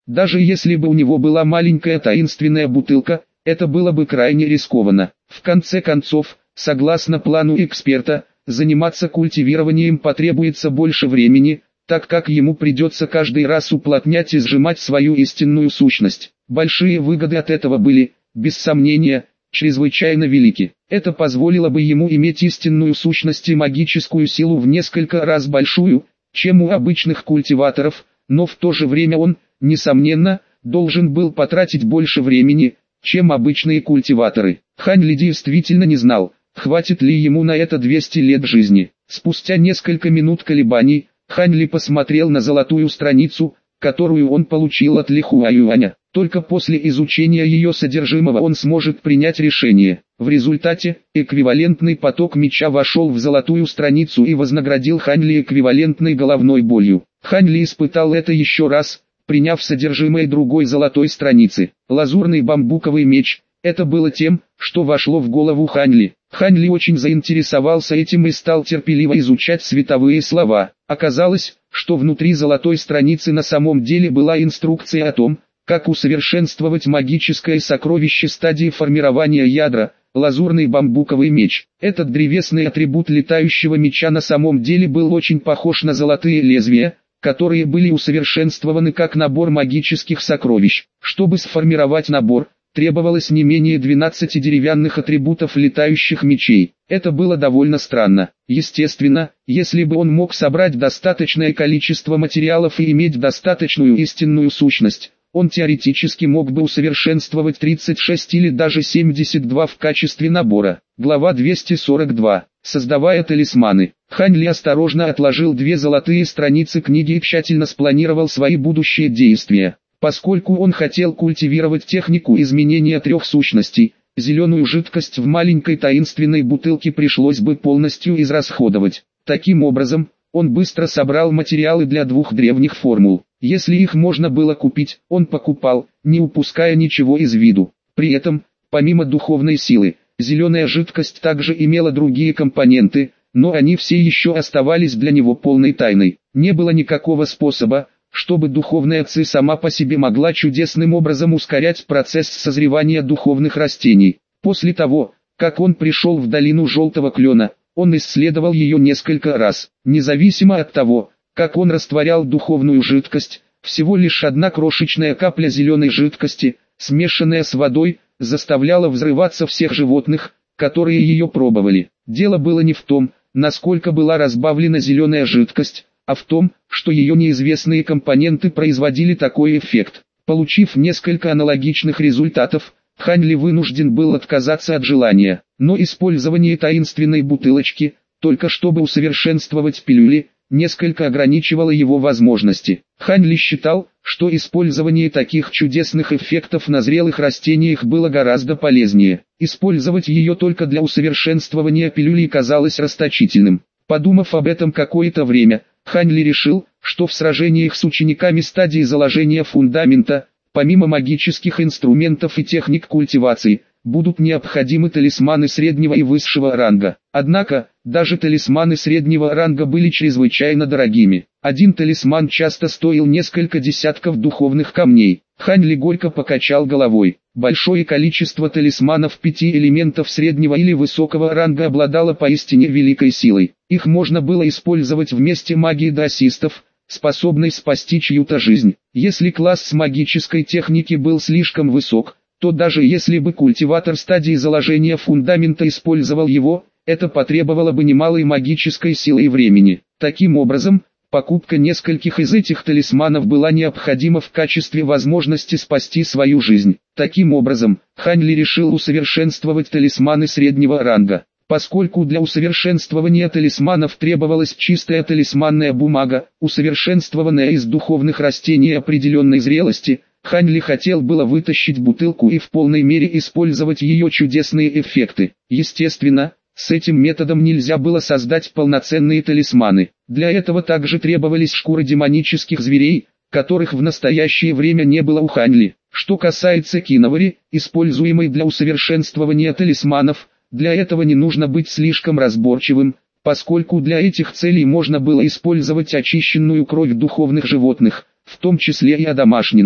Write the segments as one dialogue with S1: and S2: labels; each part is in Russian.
S1: Даже если бы у него была маленькая таинственная бутылка, это было бы крайне рискованно. В конце концов, согласно плану эксперта, заниматься культивированием потребуется больше времени, так как ему придется каждый раз уплотнять и сжимать свою истинную сущность. Большие выгоды от этого были, без сомнения, чрезвычайно велики. Это позволило бы ему иметь истинную сущность и магическую силу в несколько раз большую, чем у обычных культиваторов, но в то же время он, несомненно, должен был потратить больше времени, чем обычные культиваторы. Хань Ли действительно не знал, хватит ли ему на это 200 лет жизни. Спустя несколько минут колебаний, Хань Ли посмотрел на золотую страницу, которую он получил от Ли Хуаюаня. Только после изучения ее содержимого он сможет принять решение. В результате, эквивалентный поток меча вошел в золотую страницу и вознаградил Хань Ли эквивалентной головной болью. Хань Ли испытал это еще раз, приняв содержимое другой золотой страницы. Лазурный бамбуковый меч – это было тем, что вошло в голову Хань Ли. Хань Ли очень заинтересовался этим и стал терпеливо изучать световые слова. Оказалось, что внутри золотой страницы на самом деле была инструкция о том, как усовершенствовать магическое сокровище стадии формирования ядра, лазурный бамбуковый меч. Этот древесный атрибут летающего меча на самом деле был очень похож на золотые лезвия, которые были усовершенствованы как набор магических сокровищ. Чтобы сформировать набор, требовалось не менее 12 деревянных атрибутов летающих мечей. Это было довольно странно. Естественно, если бы он мог собрать достаточное количество материалов и иметь достаточную истинную сущность, он теоретически мог бы усовершенствовать 36 или даже 72 в качестве набора. Глава 242. Создавая талисманы, Хань Ли осторожно отложил 2 золотые страницы книги и тщательно спланировал свои будущие действия. Поскольку он хотел культивировать технику изменения 3 сущностей, зеленую жидкость в маленькой таинственной бутылке пришлось бы полностью израсходовать. Таким образом, он быстро собрал материалы для 2 древних формул. Если их можно было купить, он покупал, не упуская ничего из виду. При этом, помимо духовной силы, зеленая жидкость также имела другие компоненты, но они все еще оставались для него полной тайной. Не было никакого способа, чтобы духовная ци сама по себе могла чудесным образом ускорять процесс созревания духовных растений. После того, как он пришел в долину Желтого Клена, он исследовал ее несколько раз. Независимо от того, как он растворял духовную жидкость, всего лишь одна крошечная капля зеленой жидкости, смешанная с водой, заставляла взрываться всех животных, которые ее пробовали. Дело было не в том, насколько была разбавлена зеленая жидкость, а в том, что ее неизвестные компоненты производили такой эффект. Получив несколько аналогичных результатов, Хань Ли вынужден был отказаться от желания, но использование таинственной бутылочки, только чтобы усовершенствовать пилюли, несколько ограничивало его возможности. Хань Ли считал, что использование таких чудесных эффектов на зрелых растениях было гораздо полезнее. Использовать ее только для усовершенствования пилюлей казалось расточительным. Подумав об этом какое-то время, Хань Ли решил, что в сражениях с учениками стадии заложения фундамента, помимо магических инструментов и техник культивации, будут необходимы талисманы среднего и высшего ранга. Однако, даже талисманы среднего ранга были чрезвычайно дорогими. Один талисман часто стоил несколько десятков духовных камней. Хань Ли горько покачал головой. Большое количество талисманов 5 элементов среднего или высокого ранга обладало поистине великой силой. Их можно было использовать вместе магии даосистов, способной спасти чью-то жизнь. Если класс магической техники был слишком высок, то даже если бы культиватор стадии заложения фундамента использовал его, это потребовало бы немалой магической силы и времени. Таким образом, покупка нескольких из этих талисманов была необходима в качестве возможности спасти свою жизнь. Таким образом, Хань Ли решил усовершенствовать талисманы среднего ранга. Поскольку для усовершенствования талисманов требовалась чистая талисманная бумага, усовершенствованная из духовных растений определенной зрелости, Хань Ли хотел было вытащить бутылку и в полной мере использовать ее чудесные эффекты. Естественно, с этим методом нельзя было создать полноценные талисманы. Для этого также требовались шкуры демонических зверей, которых в настоящее время не было у Хань Ли. Что касается киновари, используемой для усовершенствования талисманов, для этого не нужно быть слишком разборчивым, поскольку для этих целей можно было использовать очищенную кровь духовных животных, в том числе и одомашненных.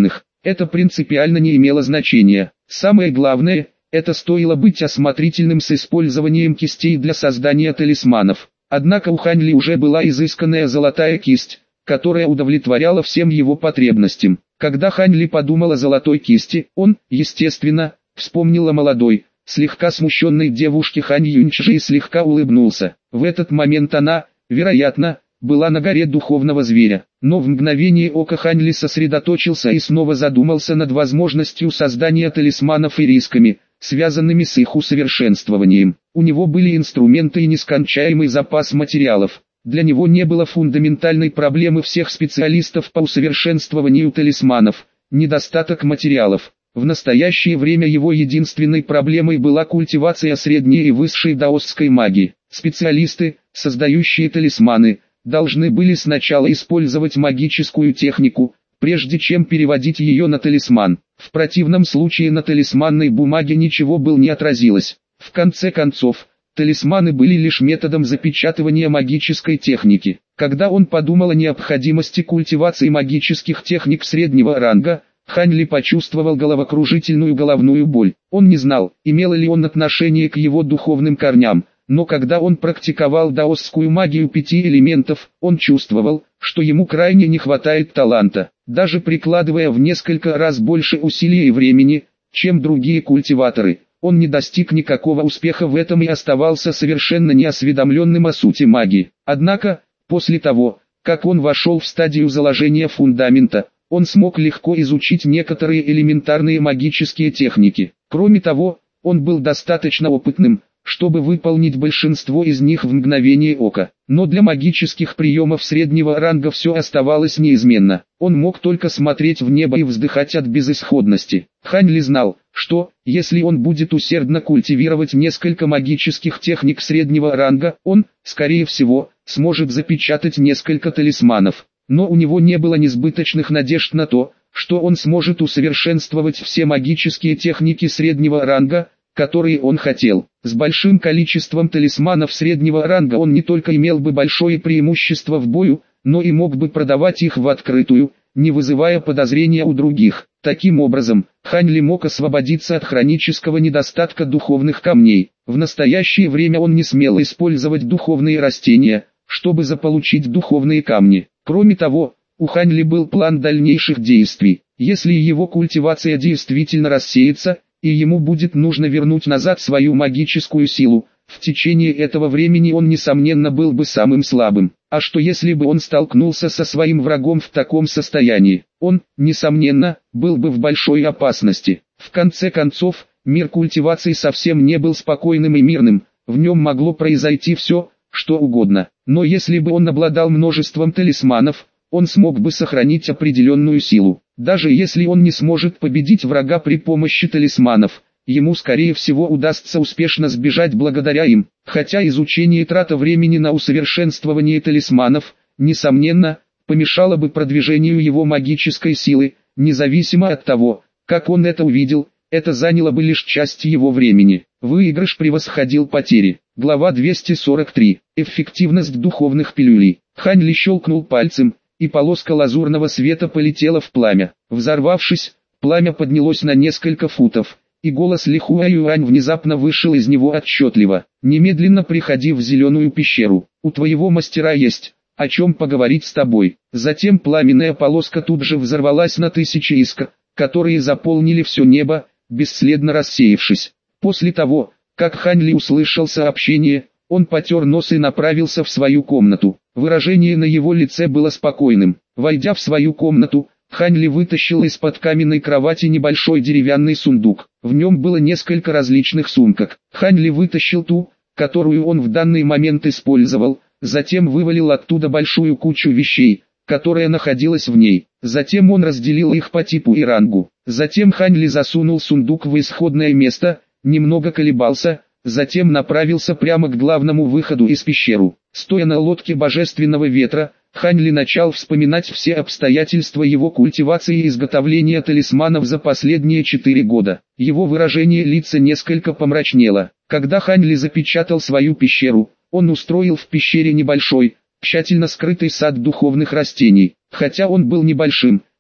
S1: это принципиально не имело значения. Самое главное, это стоило быть осмотрительным с использованием кистей для создания талисманов. Однако у Хань Ли уже была изысканная золотая кисть, которая удовлетворяла всем его потребностям. Когда Хань Ли подумал о золотой кисти, он, естественно, вспомнил о молодой, слегка смущенной девушке Хань Юньчжи и слегка улыбнулся. В этот момент она, вероятно, была на горе духовного зверя. Но в мгновение ока Хань Ли сосредоточился и снова задумался над возможностью создания талисманов и рисками, связанными с их усовершенствованием. У него были инструменты и нескончаемый запас материалов. Для него не было фундаментальной проблемы всех специалистов по усовершенствованию талисманов – недостаток материалов. В настоящее время его единственной проблемой была культивация средней и высшей даосской магии. Специалисты, создающие талисманы, должны были сначала использовать магическую технику, прежде чем переводить ее на талисман. В противном случае на талисманной бумаге ничего бы не отразилось. В конце концов, талисманы были лишь методом запечатывания магической техники. Когда он подумал о необходимости культивации магических техник среднего ранга, Хань Ли почувствовал головокружительную головную боль. Он не знал, имело ли он отношение к его духовным корням, но когда он практиковал даосскую магию 5 элементов, он чувствовал, что ему крайне не хватает таланта. Даже прикладывая в несколько раз больше усилий и времени, чем другие культиваторы, он не достиг никакого успеха в этом и оставался совершенно неосведомленным о сути магии. Однако, после того, как он вошел в стадию заложения фундамента, он смог легко изучить некоторые элементарные магические техники. Кроме того, он был достаточно опытным, чтобы выполнить большинство из них в мгновение ока. Но для магических приемов среднего ранга все оставалось неизменно. Он мог только смотреть в небо и вздыхать от безысходности. Хань Ли знал, что, если он будет усердно культивировать несколько магических техник среднего ранга, он, скорее всего, сможет запечатать несколько талисманов. Но у него не было несбыточных надежд на то, что он сможет усовершенствовать все магические техники среднего ранга, которые он хотел. С большим количеством талисманов среднего ранга он не только имел бы большое преимущество в бою, но и мог бы продавать их в открытую, не вызывая подозрения у других. Таким образом, Хань Ли мог освободиться от хронического недостатка духовных камней. В настоящее время он не смел использовать духовные растения, чтобы заполучить духовные камни. Кроме того, у Хань Ли был план дальнейших действий. Если его культивация действительно рассеется, и ему будет нужно вернуть назад свою магическую силу, в течение этого времени он несомненно был бы самым слабым. А что если бы он столкнулся со своим врагом в таком состоянии? Он, несомненно, был бы в большой опасности. В конце концов, мир культивации совсем не был спокойным и мирным, в нем могло произойти все, что угодно. Но если бы он обладал множеством талисманов, он смог бы сохранить определенную силу. Даже если он не сможет победить врага при помощи талисманов, ему скорее всего удастся успешно сбежать благодаря им. Хотя изучение и трата времени на усовершенствование талисманов, несомненно, помешало бы продвижению его магической силы, независимо от того, как он это увидел, это заняло бы лишь часть его времени. Выигрыш превосходил потери. Глава 243. Эффективность духовных пилюлей. Хань Ли щелкнул пальцем, и полоска лазурного света полетела в пламя. Взорвавшись, пламя поднялось на несколько футов, и голос Ли Хуаюань внезапно вышел из него отчетливо. «Немедленно приходи в зеленую пещеру, у твоего мастера есть о чем поговорить с тобой». Затем пламенная полоска тут же взорвалась на тысячи искр, которые заполнили все небо, бесследно рассеявшись. После того, как Хань Ли услышал сообщение, он потер нос и направился в свою комнату. Выражение на его лице было спокойным. Войдя в свою комнату, Хань Ли вытащил из-под каменной кровати небольшой деревянный сундук. В нем было несколько различных сумок. Хань Ли вытащил ту, которую он в данный момент использовал, затем вывалил оттуда большую кучу вещей, которая находилась в ней. Затем он разделил их по типу и рангу. Затем Хань Ли засунул сундук в исходное место, немного колебался, затем направился прямо к главному выходу из пещеры. Стоя на лодке божественного ветра, Хань Ли начал вспоминать все обстоятельства его культивации и изготовления талисманов за последние 4 года. Его выражение лица несколько помрачнело. Когда Хань Ли запечатал свою пещеру, он устроил в пещере небольшой, тщательно скрытый сад духовных растений. Хотя он был небольшим,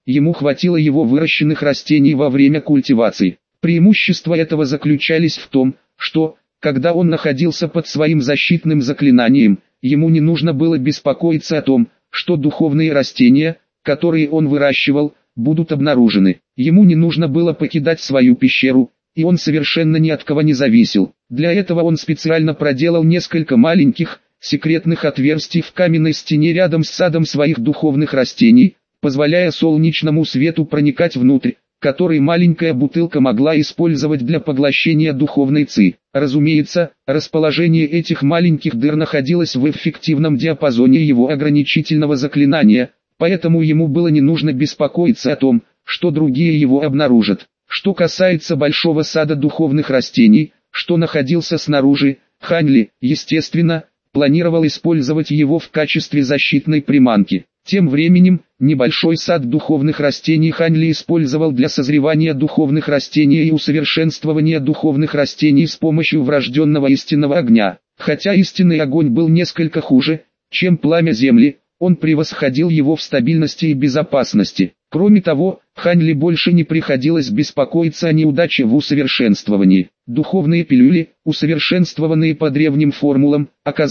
S1: ему хватило его выращенных растений во время культивации. Преимущества этого заключались в том, что, когда он находился под своим защитным заклинанием, ему не нужно было беспокоиться о том, что духовные растения, которые он выращивал, будут обнаружены. Ему не нужно было покидать свою пещеру, и он совершенно ни от кого не зависел. Для этого он специально проделал несколько маленьких, секретных отверстий в каменной стене рядом с садом своих духовных растений, позволяя солнечному свету проникать внутрь, который маленькая бутылка могла использовать для поглощения духовной ци. Разумеется, расположение этих маленьких дыр находилось в эффективном диапазоне его ограничительного заклинания, поэтому ему было не нужно беспокоиться о том, что другие его обнаружат. Что касается большого сада духовных растений, что находился снаружи, Хань Ли, естественно, планировал использовать его в качестве защитной приманки. Тем временем, небольшой сад духовных растений Хань Ли использовал для созревания духовных растений и усовершенствования духовных растений с помощью врожденного истинного огня. Хотя истинный огонь был несколько хуже, чем пламя земли, он превосходил его в стабильности и безопасности. Кроме того, Хань Ли больше не приходилось беспокоиться о неудаче в усовершенствовании. Духовные пилюли, усовершенствованные по древним формулам,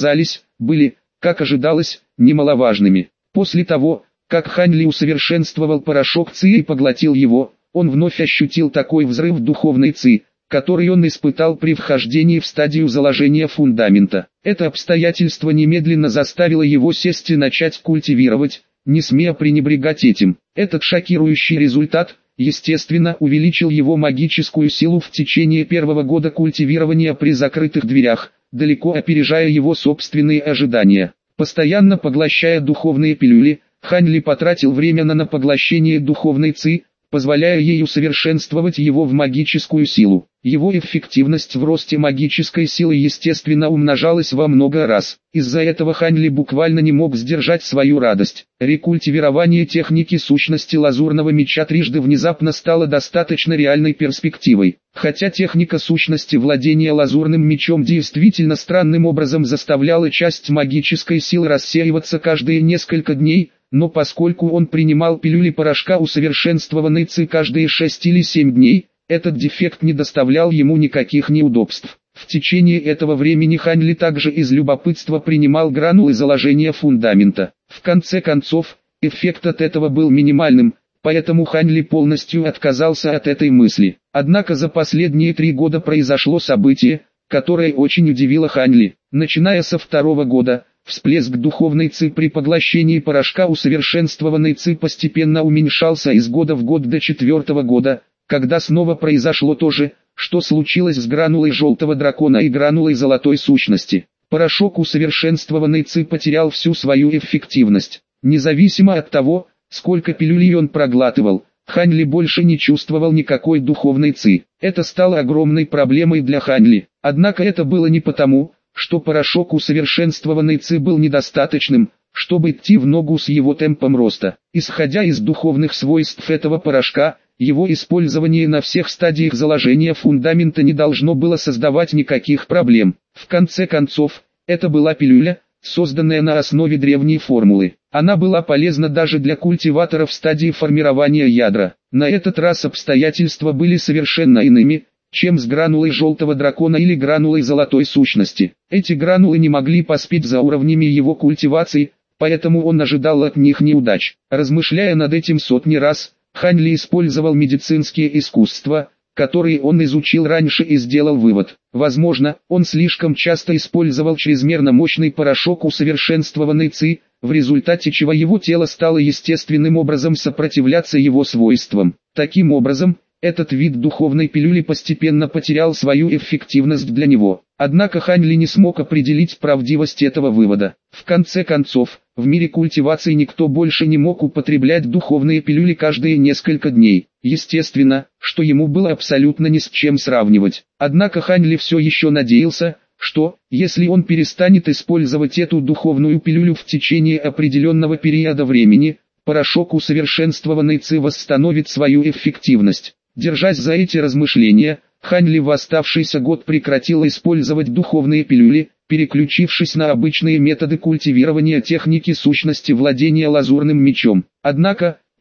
S1: были, как ожидалось, немаловажными. После того, как Хань Ли усовершенствовал порошок ци и поглотил его, он вновь ощутил такой взрыв духовной ци, который он испытал при вхождении в стадию заложения фундамента. Это обстоятельство немедленно заставило его сесть и начать культивировать, не смея пренебрегать этим. Этот шокирующий результат, естественно, увеличил его магическую силу в течение первого года культивирования при закрытых дверях, далеко опережая его собственные ожидания. Постоянно поглощая духовные пилюли, Хань Ли потратил время на поглощение духовной ци, позволяя ей усовершенствовать его в магическую силу. Его эффективность в росте магической силы естественно умножалась во много раз. Из-за этого Хань Ли буквально не мог сдержать свою радость. Рекультивирование техники сущности лазурного меча трижды внезапно стало достаточно реальной перспективой. Хотя техника сущности владения лазурным мечом действительно странным образом заставляла часть магической силы рассеиваться каждые несколько дней, но поскольку он принимал пилюли порошка усовершенствованной ци каждые 6 или 7 дней, этот дефект не доставлял ему никаких неудобств. В течение этого времени Хань Ли также из любопытства принимал гранулы заложения фундамента. В конце концов, эффект от этого был минимальным, поэтому Хань Ли полностью отказался от этой мысли. Однако за последние 3 года произошло событие, которое очень удивило Хань Ли. Начиная со 2-го года, всплеск духовной ци при поглощении порошка усовершенствованной ци постепенно уменьшался из года в год до 4-го года, когда снова произошло то же, что случилось с гранулой желтого дракона и гранулой золотой сущности. Порошок усовершенствованной ци потерял всю свою эффективность. Независимо от того, сколько пилюлей он проглатывал, Хань Ли больше не чувствовал никакой духовной ци. Это стало огромной проблемой для Хань Ли. Однако это было не потому, что порошок усовершенствованной ци был недостаточным, чтобы идти в ногу с его темпом роста. Исходя из духовных свойств этого порошка, его использование на всех стадиях заложения фундамента не должно было создавать никаких проблем. В конце концов, это была пилюля, созданная на основе древней формулы. Она была полезна даже для культиватора в стадии формирования ядра. На этот раз обстоятельства были совершенно иными, чем с гранулой желтого дракона или гранулой золотой сущности. Эти гранулы не могли поспеть за уровнями его культивации, поэтому он ожидал от них неудач. Размышляя над этим сотни раз, Хань Ли использовал медицинские искусства, которые он изучил раньше и сделал вывод. Возможно, он слишком часто использовал чрезмерно мощный порошок усовершенствованной ци, в результате чего его тело стало естественным образом сопротивляться его свойствам. Таким образом, этот вид духовной пилюли постепенно потерял свою эффективность для него. Однако Хань Ли не смог определить правдивость этого вывода. В конце концов, в мире культивации никто больше не мог употреблять духовные пилюли каждые несколько дней. Естественно, что ему было абсолютно ни с чем сравнивать. Однако Хань Ли все еще надеялся, что, если он перестанет использовать эту духовную пилюлю в течение определенного периода времени, порошок усовершенствованной ци восстановит свою эффективность. Держась за эти размышления, Хань Ли в оставшийся год прекратил использовать духовные пилюли, переключившись на обычные методы культивирования техники сущности владения лазурным мечом. Однако,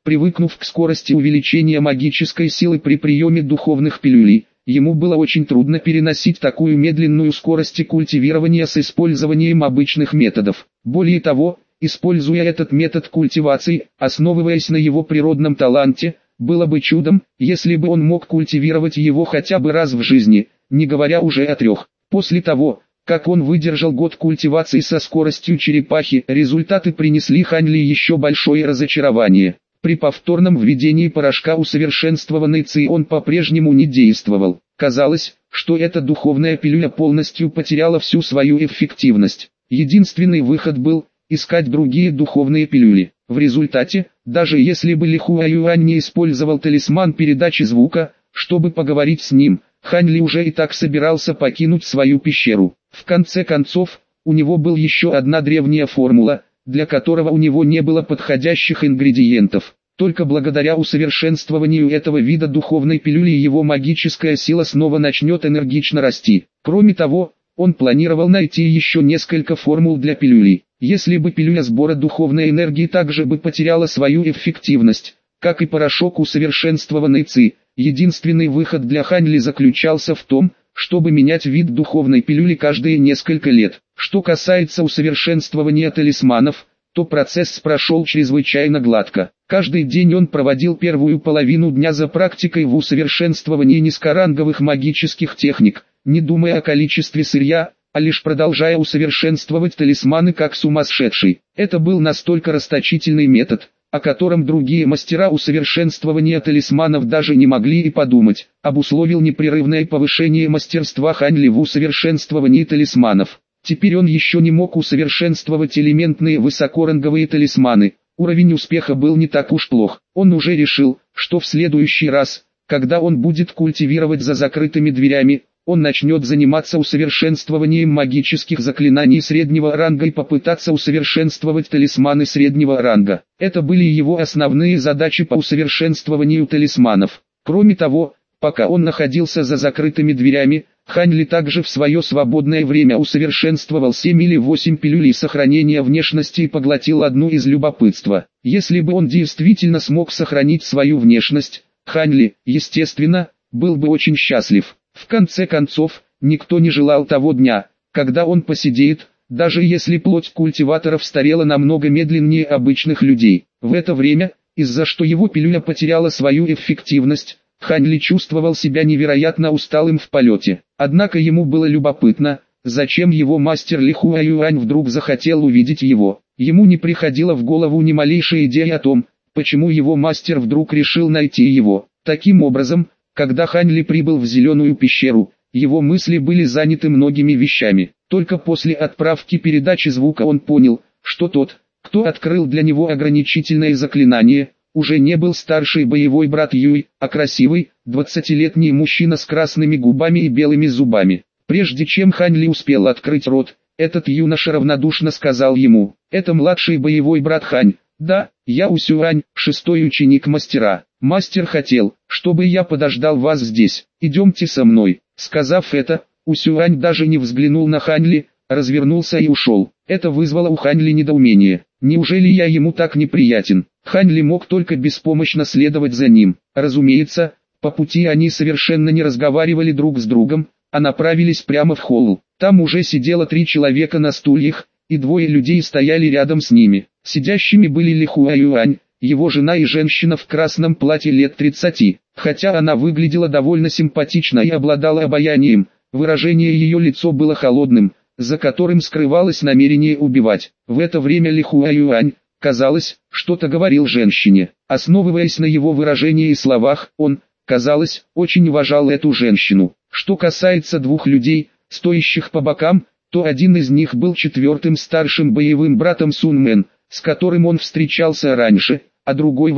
S1: Привыкнув к скорости увеличения магической силы при приеме духовных пилюлей, ему было очень трудно переносить такую медленную скорость культивирования с использованием обычных методов. Более того, используя этот метод культивации, основываясь на его природном таланте, было бы чудом, если бы он мог культивировать его хотя бы раз в жизни, не говоря уже о 3. После того, как он выдержал год культивации со скоростью черепахи, результаты принесли Хань Ли еще большое разочарование. При повторном введении порошка усовершенствованной ци он по-прежнему не действовал. Казалось, что эта духовная пилюля полностью потеряла всю свою эффективность. Единственный выход был искать другие духовные пилюли. В результате, даже если бы Ли Хуаюань не использовал талисман передачи звука, чтобы поговорить с ним, Хань Ли уже и так собирался покинуть свою пещеру. В конце концов, у него была еще одна древняя формула, для которого у него не было подходящих ингредиентов. Только благодаря усовершенствованию этого вида духовной пилюли его магическая сила снова начнет энергично расти. Кроме того, он планировал найти еще несколько формул для пилюли. Если бы пилюля сбора духовной энергии также бы потеряла свою эффективность, как и порошок усовершенствованной ци, единственный выход для Хань Ли заключался в том, чтобы менять вид духовной пилюли каждые несколько лет. Что касается усовершенствования талисманов, то процесс прошел чрезвычайно гладко. Каждый день он проводил первую половину дня за практикой в усовершенствовании низкоранговых магических техник, не думая о количестве сырья, а лишь продолжая усовершенствовать талисманы как сумасшедший. Это был настолько расточительный метод, о котором другие мастера усовершенствования талисманов даже не могли и подумать, обусловил непрерывное повышение мастерства Хань Ли в усовершенствовании талисманов. Теперь он еще не мог усовершенствовать элементные высокоранговые талисманы, уровень успеха был не так уж плох. Он уже решил, что в следующий раз, когда он будет культивировать за закрытыми дверями, он начнет заниматься усовершенствованием магических заклинаний среднего ранга и попытаться усовершенствовать талисманы среднего ранга. Это были его основные задачи по усовершенствованию талисманов. Кроме того, пока он находился за закрытыми дверями, Хань Ли также в свое свободное время усовершенствовал 7 или 8 пилюлей сохранения внешности и поглотил одну из любопытства. Если бы он действительно смог сохранить свою внешность, Хань Ли, естественно, был бы очень счастлив. В конце концов, никто не желал того дня, когда он посидеет, даже если плоть культиваторов старела намного медленнее обычных людей. В это время, из-за что его пилюля потеряла свою эффективность, Хань Ли чувствовал себя невероятно усталым в полете. Однако ему было любопытно, зачем его мастер Ли Хуаюань вдруг захотел увидеть его. Ему не приходила в голову ни малейшая идея о том, почему его мастер вдруг решил найти его. Таким образом, когда Хань Ли прибыл в Зеленую пещеру, его мысли были заняты многими вещами. Только после отправки передачи звука он понял, что тот, кто открыл для него ограничительное заклинание, уже не был старший боевой брат Юй, а красивый, 20-летний мужчина с красными губами и белыми зубами. Прежде чем Хань Ли успел открыть рот, этот юноша равнодушно сказал ему: «Это младший боевой брат Хань. Да, я Усюань, 6-й ученик мастера. Мастер хотел, чтобы я подождал вас здесь. Идемте со мной». Сказав это, Усюань даже не взглянул на Хань Ли, развернулся и ушел. Это вызвало у Хань Ли недоумение. Неужели я ему так неприятен? Хань Ли мог только беспомощно следовать за ним. Разумеется, по пути они совершенно не разговаривали друг с другом, а направились прямо в холл. Там уже сидело 3 человека на стульях, и 2 людей стояли рядом с ними. Сидящими были Ли Хуаюань, его жена и женщина в красном платье лет 30. Хотя она выглядела довольно симпатично и обладала обаянием, выражение ее лица было холодным, за которым скрывалось намерение убивать. В это время Ли Хуаюань, казалось, что-то говорил женщине. Основываясь на его выражении и словах, он, казалось, очень уважал эту женщину. Что касается 2 людей, стоящих по бокам, то один из них был 4-м старшим боевым братом Сун Мэн, с которым он встречался раньше, а другой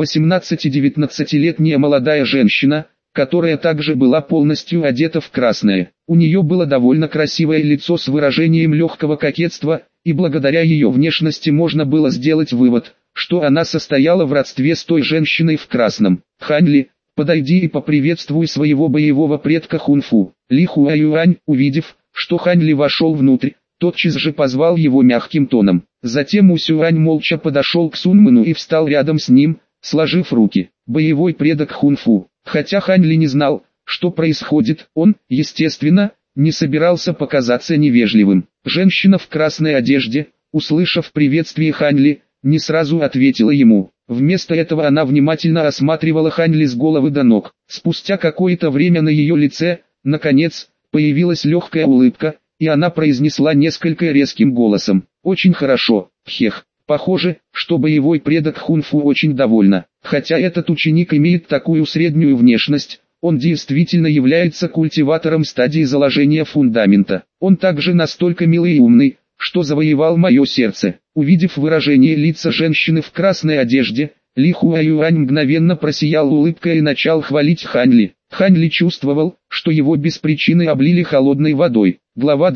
S1: 18-19-летняя молодая женщина, которая также была полностью одета в красное. У нее было довольно красивое лицо с выражением легкого кокетства, и благодаря ее внешности можно было сделать вывод, что она состояла в родстве с той женщиной в красном. «Хань Ли, подойди и поприветствуй своего боевого предка Хунфу». Ли Хуаюань, увидев, что Хань Ли вошел внутрь, тотчас же позвал его мягким тоном. Затем Усюань молча подошел к Сунмэну и встал рядом с ним, сложив руки. Боевой предок хунфу. Хотя Хань Ли не знал, что происходит, он, естественно, не собирался показаться невежливым. Женщина в красной одежде, услышав приветствие Хань Ли, не сразу ответила ему. Вместо этого она внимательно осматривала Хань Ли с головы до ног. Спустя какое-то время на ее лице, наконец, появилась легкая улыбка, и она произнесла несколько резким голосом. «Очень хорошо, Хех». Похоже, что боевой предок хунфу очень довольна. Хотя этот ученик имеет такую среднюю внешность, он действительно является культиватором стадии заложения фундамента. Он также настолько милый и умный, что завоевал мое сердце. Увидев выражение лица женщины в красной одежде, Ли Хуаюань мгновенно просиял улыбкой и начал хвалить Хань Ли. Хань Ли чувствовал, что его без причины облили холодной водой. Глава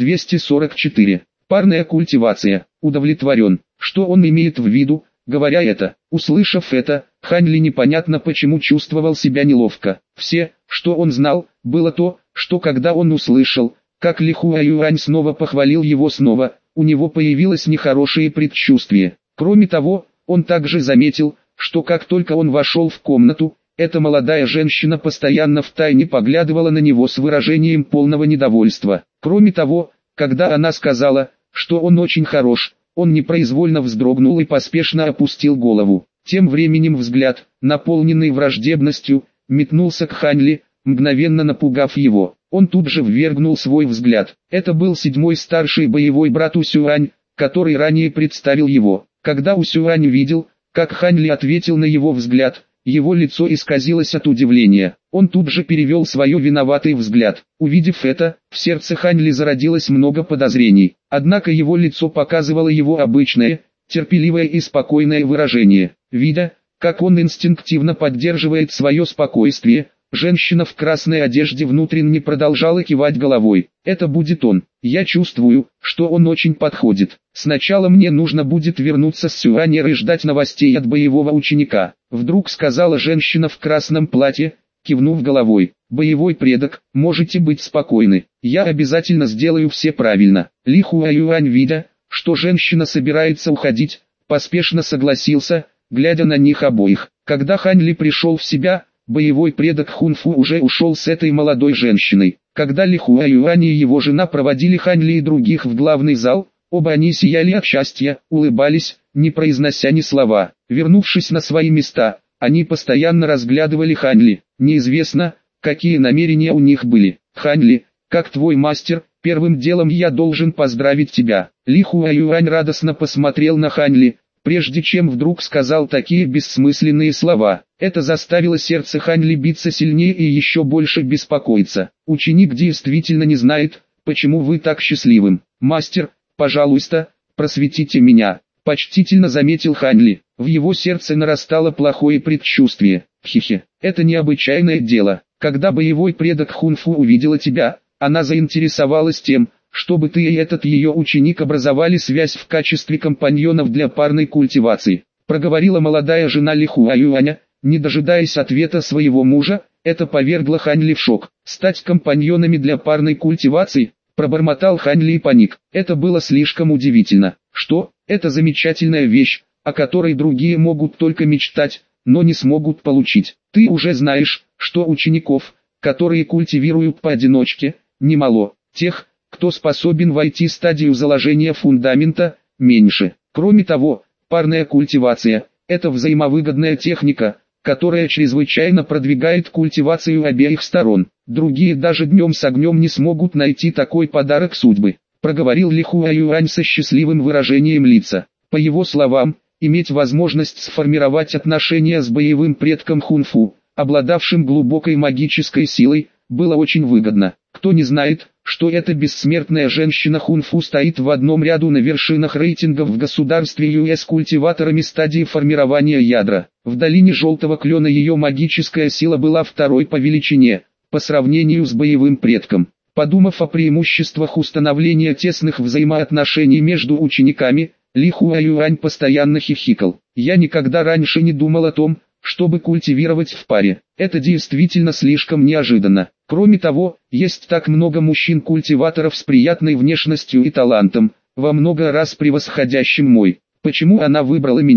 S1: 244. Парная культивация. Удовлетворен. Что он имеет в виду, говоря это? Услышав это, Хань Ли непонятно почему чувствовал себя неловко. Все, что он знал, было то, что когда он услышал, как Ли Хуаюань снова похвалил его снова, у него появилось нехорошее предчувствие. Кроме того, он также заметил, что как только он вошел в комнату, эта молодая женщина постоянно втайне поглядывала на него с выражением полного недовольства. Кроме того, когда она сказала, что он очень хорош, он непроизвольно вздрогнул и поспешно опустил голову. Тем временем взгляд, наполненный враждебностью, метнулся к Хань Ли, мгновенно напугав его. Он тут же ввергнул свой взгляд. Это был седьмой старший боевой брат Усюань, который ранее представил его. Когда Усюань видел, как Хань Ли ответил на его взгляд, его лицо исказилось от удивления. Он тут же перевел свой виноватый взгляд. Увидев это, в сердце Хань Ли зародилось много подозрений. Однако его лицо показывало его обычное, терпеливое и спокойное выражение. Видя, как он инстинктивно поддерживает свое спокойствие, женщина в красной одежде внутренне продолжала кивать головой. Это будет он. Я чувствую, что он очень подходит. Сначала мне нужно будет вернуться с Сюанер и ждать новостей от боевого ученика. Вдруг сказала женщина в красном платье, кивнув головой. Боевой предок, можете быть спокойны. Я обязательно сделаю все правильно. Ли Хуаюань, видя, что женщина собирается уходить, поспешно согласился, глядя на них обоих. Когда Хань Ли пришел в себя, боевой предок Хунфу уже ушел с этой молодой женщиной. Когда Ли Хуаюань и его жена проводили Хань Ли и других в главный зал, оба они сияли от счастья, улыбались, не произнося ни слова. Вернувшись на свои места, они постоянно разглядывали Хань Ли. Неизвестно, какие намерения у них были. Хань Ли, как твой мастер, первым делом я должен поздравить тебя. Ли Хуаюань радостно посмотрел на Хань Ли, прежде чем вдруг сказал такие бессмысленные слова. Это заставило сердце Хань Ли биться сильнее и еще больше беспокоиться. Ученик действительно не знает, почему вы так счастливым. Мастер, пожалуйста, просветите меня, почтительно заметил Хань Ли. В его сердце нарастало плохое предчувствие. Хе-хе, это необычайное дело. Когда боевой предок Хунфу увидела тебя, она заинтересовалась тем, чтобы ты и этот ее ученик образовали связь в качестве компаньонов для парной культивации. Проговорила молодая жена Ли Хуаюаня, не дожидаясь ответа своего мужа. Это повергло Хань Ли в шок. Стать компаньонами для парной культивации, пробормотал Хань Ли и паник. Это было слишком удивительно. Что? Это замечательная вещь, о которой другие могут только мечтать, но не смогут получить. Ты уже знаешь, что учеников, которые культивируют поодиночке, немало. Тех, кто способен войти в стадию заложения фундамента, меньше. Кроме того, парная культивация – это взаимовыгодная техника, которая чрезвычайно продвигает культивацию обеих сторон. Другие даже днем с огнем не смогут найти такой подарок судьбы, проговорил Ли Хуаюань со счастливым выражением лица. По его словам, иметь возможность сформировать отношения с боевым предком Хунфу, обладавшим глубокой магической силой, было очень выгодно. Кто не знает, что эта бессмертная женщина Хунфу стоит в одном ряду на вершинах рейтингов в государстве US культиваторами стадии формирования ядра. В долине Желтого Клена ее магическая сила была второй по величине, по сравнению с боевым предком. Подумав о преимуществах установления тесных взаимоотношений между учениками, Ли Хуаюань постоянно хихикал. Я никогда раньше не думал о том, чтобы культивировать в паре. Это действительно слишком неожиданно. Кроме того, есть так много мужчин-культиваторов с приятной внешностью и талантом, во много раз превосходящим мой. Почему она выбрала меня?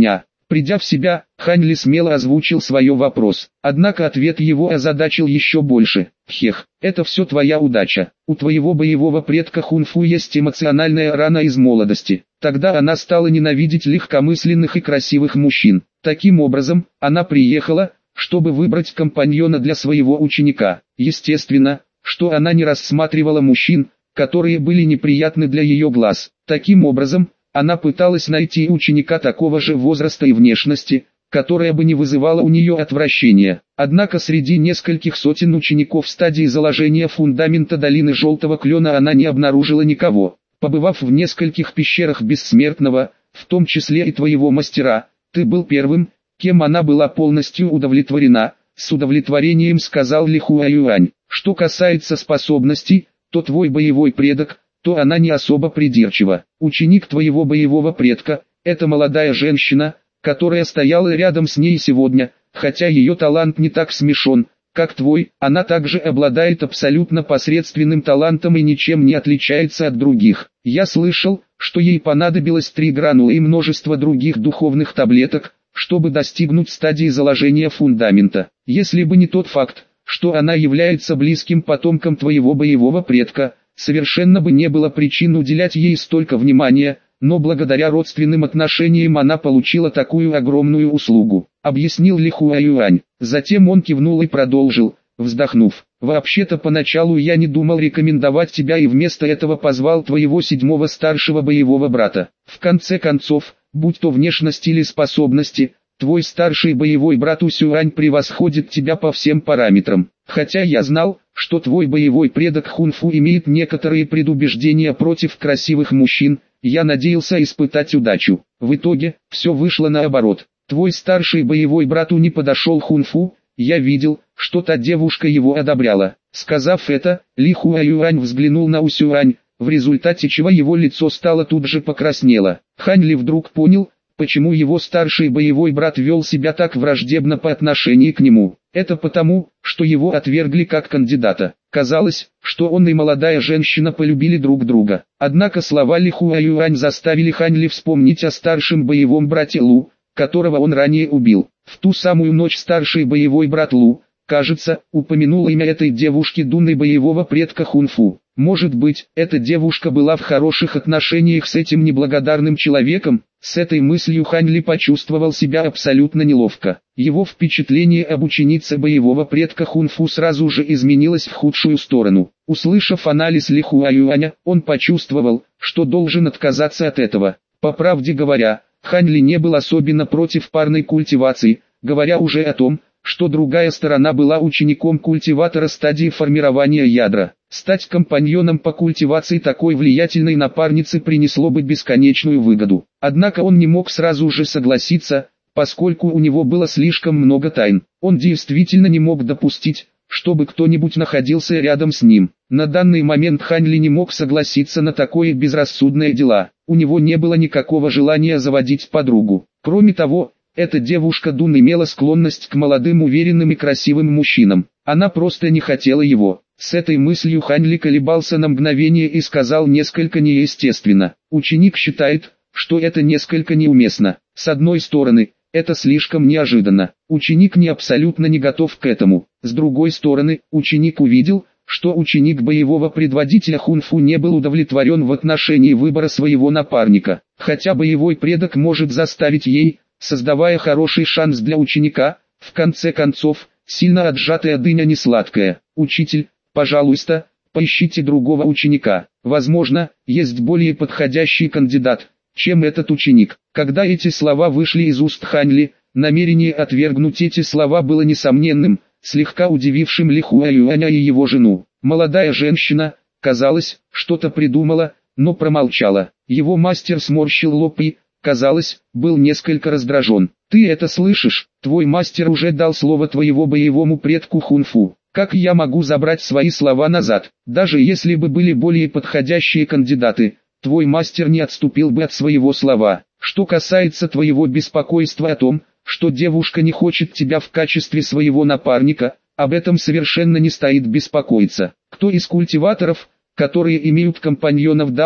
S1: Придя в себя, Хань Ли смело озвучил свой вопрос. Однако ответ его озадачил еще больше. Хех, это все твоя удача. У твоего боевого предка Хунфу есть эмоциональная рана из молодости. Тогда она стала ненавидеть легкомысленных и красивых мужчин. Таким образом, она приехала, чтобы выбрать компаньона для своего ученика. Естественно, что она не рассматривала мужчин, которые были неприятны для ее глаз. Таким образом, она пыталась найти ученика такого же возраста и внешности, которая бы не вызывала у нее отвращения. Однако среди нескольких сотен учеников стадии заложения фундамента долины Желтого Клена она не обнаружила никого. Побывав в нескольких пещерах Бессмертного, в том числе и твоего мастера, ты был первым, кем она была полностью удовлетворена, с удовлетворением сказал Ли Хуаюань. Что касается способностей, то твой боевой предок, то она не особо придирчива. Ученик твоего боевого предка – это молодая женщина, которая стояла рядом с ней сегодня, хотя ее талант не так смешон, как твой, она также обладает абсолютно посредственным талантом и ничем не отличается от других. Я слышал, что ей понадобилось 3 гранулы и множество других духовных таблеток, чтобы достигнуть стадии заложения фундамента. Если бы не тот факт, что она является близким потомком твоего боевого предка, совершенно бы не было причин уделять ей столько внимания, но благодаря родственным отношениям она получила такую огромную услугу, объяснил Ли Хуаюань. Затем он кивнул и продолжил, вздохнув. Вообще-то поначалу я не думал рекомендовать тебя и вместо этого позвал твоего 7-го старшего боевого брата. В конце концов, будь то внешность или способности, твой старший боевой брат Усюань превосходит тебя по всем параметрам. Хотя я знал, что твой боевой предок Хунфу имеет некоторые предубеждения против красивых мужчин, я надеялся испытать удачу. В итоге, все вышло наоборот. Твой старший боевой брату не подошел Хунфу, я видел, что та девушка его одобряла. Сказав это, Ли Хуаюань взглянул на Усюань, в результате чего его лицо стало тут же покраснело. Хань Ли вдруг понял, почему его старший боевой брат вел себя так враждебно по отношению к нему. Это потому, что его отвергли как кандидата. Казалось, что он и молодая женщина полюбили друг друга. Однако слова Ли Хуаюань заставили Хань Ли вспомнить о старшем боевом брате Лу, которого он ранее убил. В ту самую ночь старший боевой брат Лу, кажется, упомянул имя этой девушки Дуны боевого предка Хунфу. Может быть, эта девушка была в хороших отношениях с этим неблагодарным человеком? С этой мыслью Хань Ли почувствовал себя абсолютно неловко. Его впечатление об ученице боевого предка Хунфу сразу же изменилось в худшую сторону. Услышав анализ Ли Хуаюаня, он почувствовал, что должен отказаться от этого. По правде говоря, Хань Ли не был особенно против парной культивации, говоря уже о том, что другая сторона была учеником культиватора стадии формирования ядра. Стать компаньоном по культивации такой влиятельной напарницы принесло бы бесконечную выгоду. Однако он не мог сразу же согласиться, поскольку у него было слишком много тайн. Он действительно не мог допустить, чтобы кто-нибудь находился рядом с ним. На данный момент Хань Ли не мог согласиться на такое безрассудное дело. У него не было никакого желания заводить подругу. Кроме того, эта девушка Дун имела склонность к молодым, уверенным и красивым мужчинам. Она просто не хотела его. С этой мыслью Хань Ли колебался на мгновение и сказал несколько неестественно. Ученик считает, что это несколько неуместно. С одной стороны, это слишком неожиданно. Ученик абсолютно не готов к этому. С другой стороны, ученик увидел, что ученик боевого предводителя Хунфу не был удовлетворен в отношении выбора своего напарника. Хотя боевой предок может заставить ей, создавая хороший шанс для ученика, в конце концов, сильно отжатая дыня не сладкая. Учитель, пожалуйста, поищите другого ученика. Возможно, есть более подходящий кандидат, чем этот ученик. Когда эти слова вышли из уст Хань Ли, намерение отвергнуть эти слова было несомненным, слегка удивившим Ли Хуаюаня и его жену. Молодая женщина, казалось, что-то придумала, но промолчала. Его мастер сморщил лоб и, казалось, был несколько раздражен. «Ты это слышишь? Твой мастер уже дал слово твоего боевому предку Хунфу. Как я могу забрать свои слова назад? Даже если бы были более подходящие кандидаты, твой мастер не отступил бы от своего слова. Что касается твоего беспокойства о том, что девушка не хочет тебя в качестве своего напарника, об этом совершенно не стоит беспокоиться. Кто из культиваторов, которые имеют компаньонов Дао,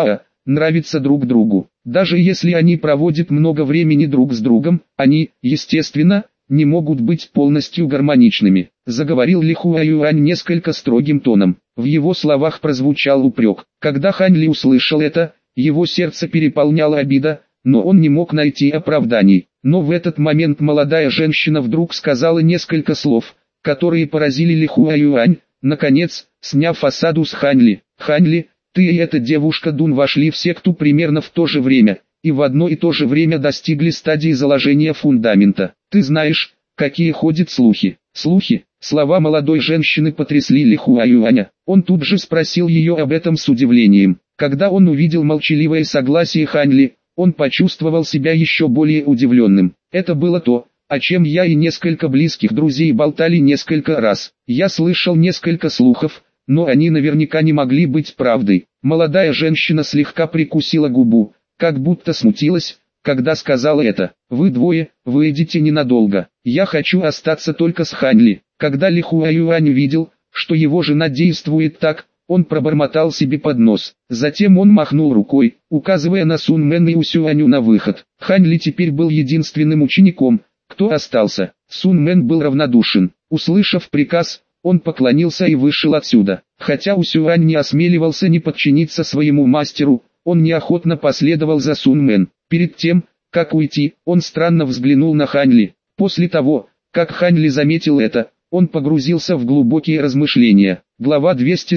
S1: нравятся друг другу. Даже если они проводят много времени друг с другом, они, естественно, не могут быть полностью гармоничными. Заговорил Ли Хуаюань несколько строгим тоном. В его словах прозвучал упрек. Когда Хань Ли услышал это, его сердце переполняла обида, но он не мог найти оправданий. Но в этот момент молодая женщина вдруг сказала несколько слов, которые поразили Ли Хуаюань. Наконец, сняв осаду с Хань Ли: «Хань Ли, ты и эта девушка Дун вошли в секту примерно в то же время, и в одно и то же время достигли стадии заложения фундамента. Ты знаешь, какие ходят слухи?» «Слухи?» Слова молодой женщины потрясли Ли Хуаюаня. Он тут же спросил ее об этом с удивлением. Когда он увидел молчаливое согласие Хань Ли, он почувствовал себя еще более удивленным. Это было то, о чем я и несколько близких друзей болтали несколько раз. Я слышал несколько слухов, но они наверняка не могли быть правдой. Молодая женщина слегка прикусила губу, как будто смутилась, когда сказала это. «Вы двое, выйдете ненадолго. Я хочу остаться только с Хань Ли». Когда Ли Хуаюань видел, что его жена действует так, он пробормотал себе под нос. Затем он махнул рукой, указывая на Сун Мэн и Усюаню на выход. Хань Ли теперь был единственным учеником, кто остался. Сун Мэн был равнодушен. Услышав приказ, он поклонился и вышел отсюда. Хотя Усюань не осмеливался не подчиниться своему мастеру, он неохотно последовал за Сун Мэн. Перед тем, как уйти, он странно взглянул на Хань Ли. После того, как Хань Ли заметил это, он погрузился в глубокие размышления. Глава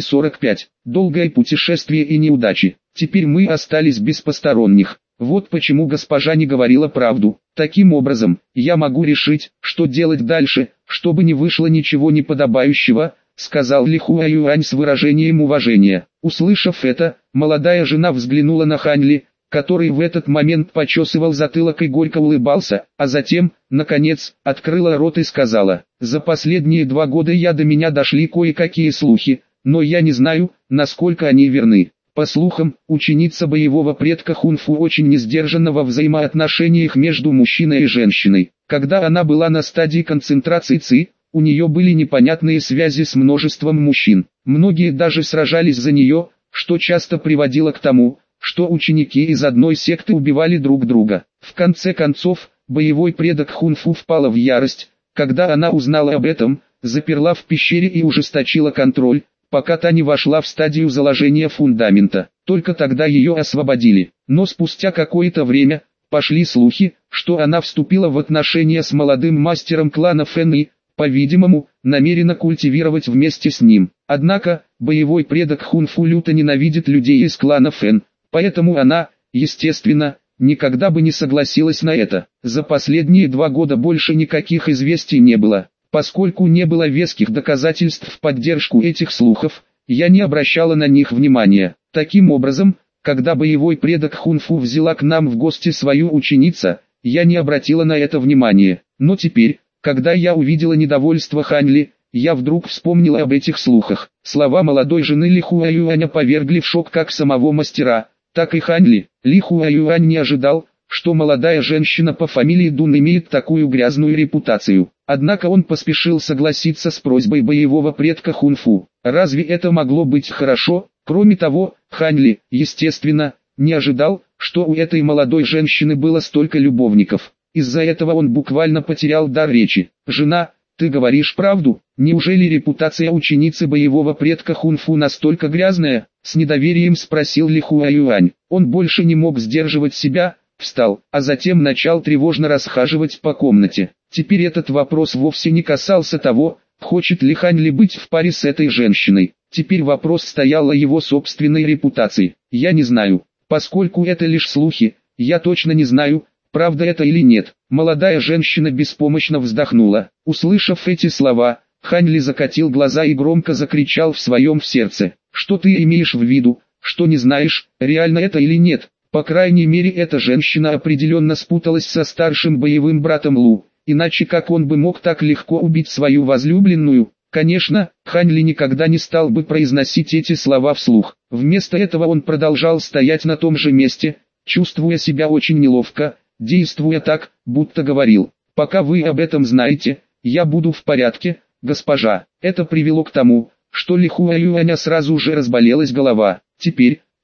S1: 245. Долгое путешествие и неудачи. Теперь мы остались без посторонних. Вот почему госпожа не говорила правду. Таким образом, я могу решить, что делать дальше, чтобы не вышло ничего неподобающего, сказал Ли Хуаюань с выражением уважения. Услышав это, молодая жена взглянула на Хань Ли, который в этот момент почесывал затылок и горько улыбался, а затем, наконец, открыла рот и сказала: «За последние 2 года до меня дошли кое-какие слухи, но я не знаю, насколько они верны. По слухам, ученица боевого предка Хунфу очень несдержанна во взаимоотношениях между мужчиной и женщиной. Когда она была на стадии концентрации ци, у нее были непонятные связи с множеством мужчин. Многие даже сражались за нее, что часто приводило к тому, что ученики из одной секты убивали друг друга. В конце концов, боевой предок Хунфу впала в ярость, когда она узнала об этом, заперла в пещере и ужесточила контроль, пока та не вошла в стадию заложения фундамента. Только тогда ее освободили. Но спустя какое-то время, пошли слухи, что она вступила в отношения с молодым мастером клана Фэн и, по-видимому, намерена культивировать вместе с ним. Однако, боевой предок Хунфу люто ненавидит людей из клана Фэн, поэтому она, естественно, никогда бы не согласилась на это. За последние 2 года больше никаких известий не было. Поскольку не было веских доказательств в поддержку этих слухов, я не обращала на них внимания. Таким образом, когда боевой предок Хунфу взяла к нам в гости свою ученицу, я не обратила на это внимания. Но теперь, когда я увидела недовольство Хань Ли, я вдруг вспомнила об этих слухах. Слова молодой жены Ли Хуаюаня повергли в шок как самого мастера, так и Хань Ли. Ли Хуаюань не ожидал, что молодая женщина по фамилии Дун имеет такую грязную репутацию. Однако он поспешил согласиться с просьбой боевого предка Хунфу. Разве это могло быть хорошо? Кроме того, Хань Ли, естественно, не ожидал, что у этой молодой женщины было столько любовников. Из-за этого он буквально потерял дар речи. «Жена, ты говоришь правду? Неужели репутация ученицы боевого предка Хунфу настолько грязная?» С недоверием спросил Ли Хуаюань. Он больше не мог сдерживать себя, встал, а затем начал тревожно расхаживать по комнате. Теперь этот вопрос вовсе не касался того, хочет ли Хань Ли быть в паре с этой женщиной. Теперь вопрос стоял о его собственной репутации. «Я не знаю, поскольку это лишь слухи, я точно не знаю, правда это или нет». Молодая женщина беспомощно вздохнула. Услышав эти слова, Хань Ли закатил глаза и громко закричал в своем сердце: «Что ты имеешь в виду, что не знаешь, реально это или нет?» По крайней мере, эта женщина определенно спуталась со старшим боевым братом Лу, иначе как он бы мог так легко убить свою возлюбленную? Конечно, Хань Ли никогда не стал бы произносить эти слова вслух. Вместо этого он продолжал стоять на том же месте, чувствуя себя очень неловко, действуя так, будто говорил: «Пока вы об этом знаете, я буду в порядке, госпожа». Это привело к тому, что Ли Хуаюаня сразу же разболелась голова. Теперь,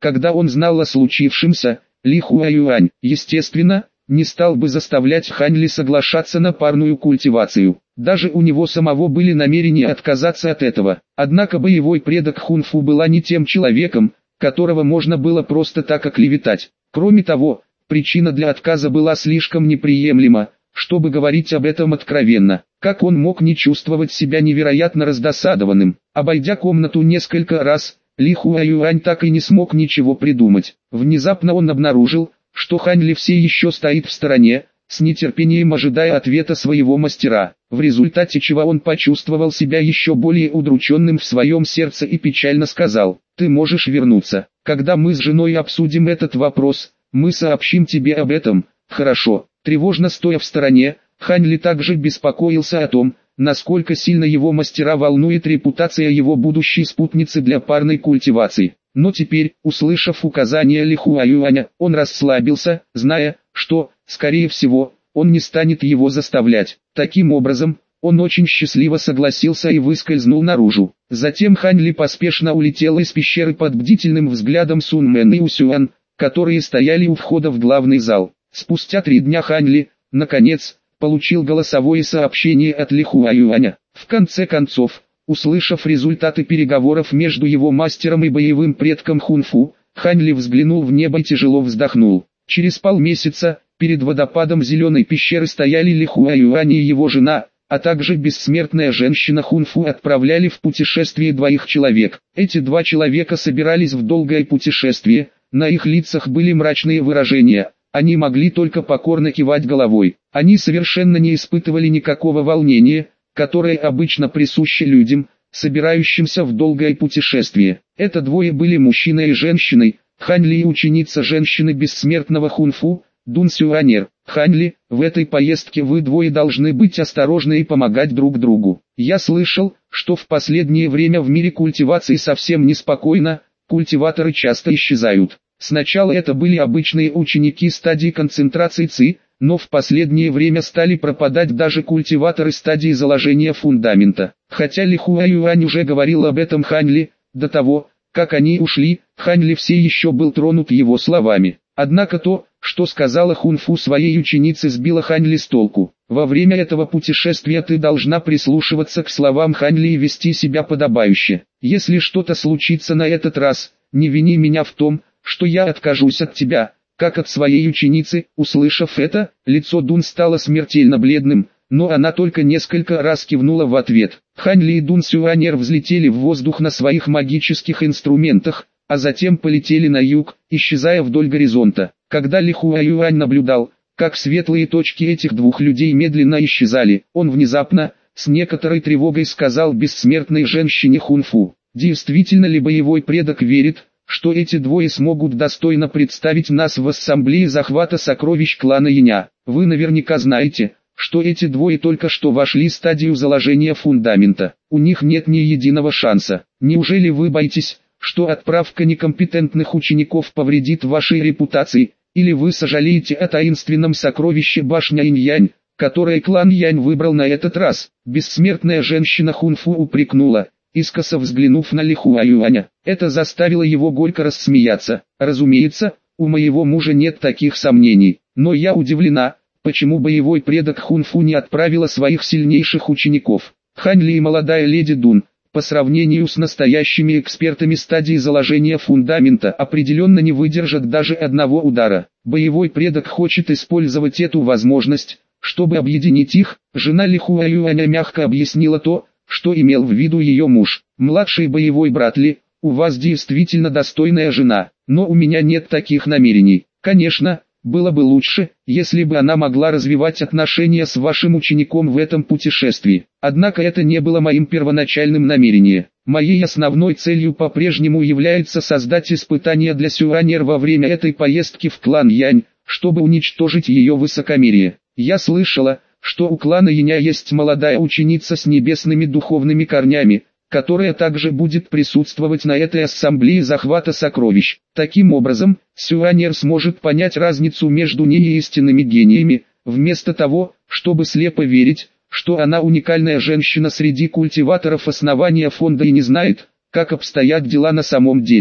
S1: Когда он знал о случившемся, Ли Хуаюань, естественно, не стал бы заставлять Хань Ли соглашаться на парную культивацию. Даже у него самого были намерения отказаться от этого. Однако боевой предок Хунфу была не тем человеком, которого можно было просто так оклеветать. Кроме того, причина для отказа была слишком неприемлема, чтобы говорить об этом откровенно. Как он мог не чувствовать себя невероятно раздосадованным? Обойдя комнату несколько раз, Ли Хуаюань так и не смог ничего придумать. Внезапно он обнаружил, что Хань Ли все еще стоит в стороне, с нетерпением ожидая ответа своего мастера, в результате чего он почувствовал себя еще более удрученным в своем сердце и печально сказал: «Ты можешь вернуться. Когда мы с женой обсудим этот вопрос, мы сообщим тебе об этом». «Хорошо». Тревожно стоя в стороне, Хань Ли также беспокоился о том, насколько сильно его мастера волнует репутация его будущей спутницы для парной культивации. Но теперь, услышав указания Ли Хуаюаня, он расслабился, зная, что, скорее всего, он не станет его заставлять. Таким образом, он очень счастливо согласился и выскользнул наружу. Затем Хань Ли поспешно улетел из пещеры под бдительным взглядом Сун Мэн и Усюан, которые стояли у входа в главный зал. Спустя 3 дня Хань Ли, наконец, получил голосовое сообщение от Ли Хуаюаня. В конце концов, услышав результаты переговоров между его мастером и боевым предком Хунфу, Хань Ли взглянул в небо и тяжело вздохнул. Через полмесяца, перед водопадом зеленой пещеры стояли Ли Хуаюань и его жена, а также бессмертная женщина Хунфу отправляли в путешествие 2 человек. Эти 2 человека собирались в долгое путешествие, на их лицах были мрачные выражения. Они могли только покорно кивать головой. Они совершенно не испытывали никакого волнения, которое обычно присуще людям, собирающимся в долгое путешествие. Это 2 были мужчиной и женщиной, Хань Ли и ученица женщины бессмертного Хунфу, Дун Сюанер. Хань Ли, в этой поездке вы 2 должны быть осторожны и помогать друг другу. Я слышал, что в последнее время в мире культивации совсем неспокойно, культиваторы часто исчезают. Сначала это были обычные ученики стадии концентрации ЦИ, но в последнее время стали пропадать даже культиваторы стадии заложения фундамента. Хотя Ли Хуаюань уже говорил об этом Хань Ли, до того, как они ушли, Хань Ли все еще был тронут его словами. Однако то, что сказала Хунфу своей ученице, сбило Хань Ли с толку. Во время этого путешествия ты должна прислушиваться к словам Хань Ли и вести себя подобающе. Если что-то случится на этот раз, не вини меня в том, что я откажусь от тебя, как от своей ученицы. Услышав это, лицо Дун стало смертельно бледным, но она только несколько раз кивнула в ответ. Хань Ли и Дун Сюанер взлетели в воздух на своих магических инструментах, а затем полетели на юг, исчезая вдоль горизонта. Когда Ли Хуаюань наблюдал, как светлые точки этих 2 людей медленно исчезали, он внезапно, с некоторой тревогой сказал бессмертной женщине Хунфу: «Действительно ли боевой предок верит, что эти 2 смогут достойно представить нас в ассамблее захвата сокровищ клана Иня? Вы наверняка знаете, что эти 2 только что вошли в стадию заложения фундамента. У них нет ни единого шанса. Неужели вы боитесь, что отправка некомпетентных учеников повредит вашей репутации, или вы сожалеете о таинственном сокровище башня Инь-Янь, которое клан Янь выбрал на этот раз?» Бессмертная женщина Хунфу упрекнула, искоса взглянув на Ли Хуаюаня. Это заставило его горько рассмеяться. «Разумеется, у моего мужа нет таких сомнений, но я удивлена, почему боевой предок Хунфу не отправила своих сильнейших учеников. Хань Ли и молодая леди Дун, по сравнению с настоящими экспертами стадии заложения фундамента, определенно не выдержат даже одного удара. Боевой предок хочет использовать эту возможность, чтобы объединить их». Жена Ли Хуаюаня мягко объяснила то, что имел в виду ее муж. «Младший боевой брат Ли, у вас действительно достойная жена, но у меня нет таких намерений. Конечно, было бы лучше, если бы она могла развивать отношения с вашим учеником в этом путешествии. Однако это не было моим первоначальным намерением. Моей основной целью по-прежнему является создать испытания для Сюанер во время этой поездки в клан Янь, чтобы уничтожить ее высокомерие. Я слышала, что у клана Иня есть молодая ученица с небесными духовными корнями, которая также будет присутствовать на этой ассамблее захвата сокровищ. Таким образом, Сюанер сможет понять разницу между ней и истинными гениями, вместо того, чтобы слепо верить, что она уникальная женщина среди культиваторов основания фонда и не знает, как обстоят дела на самом деле.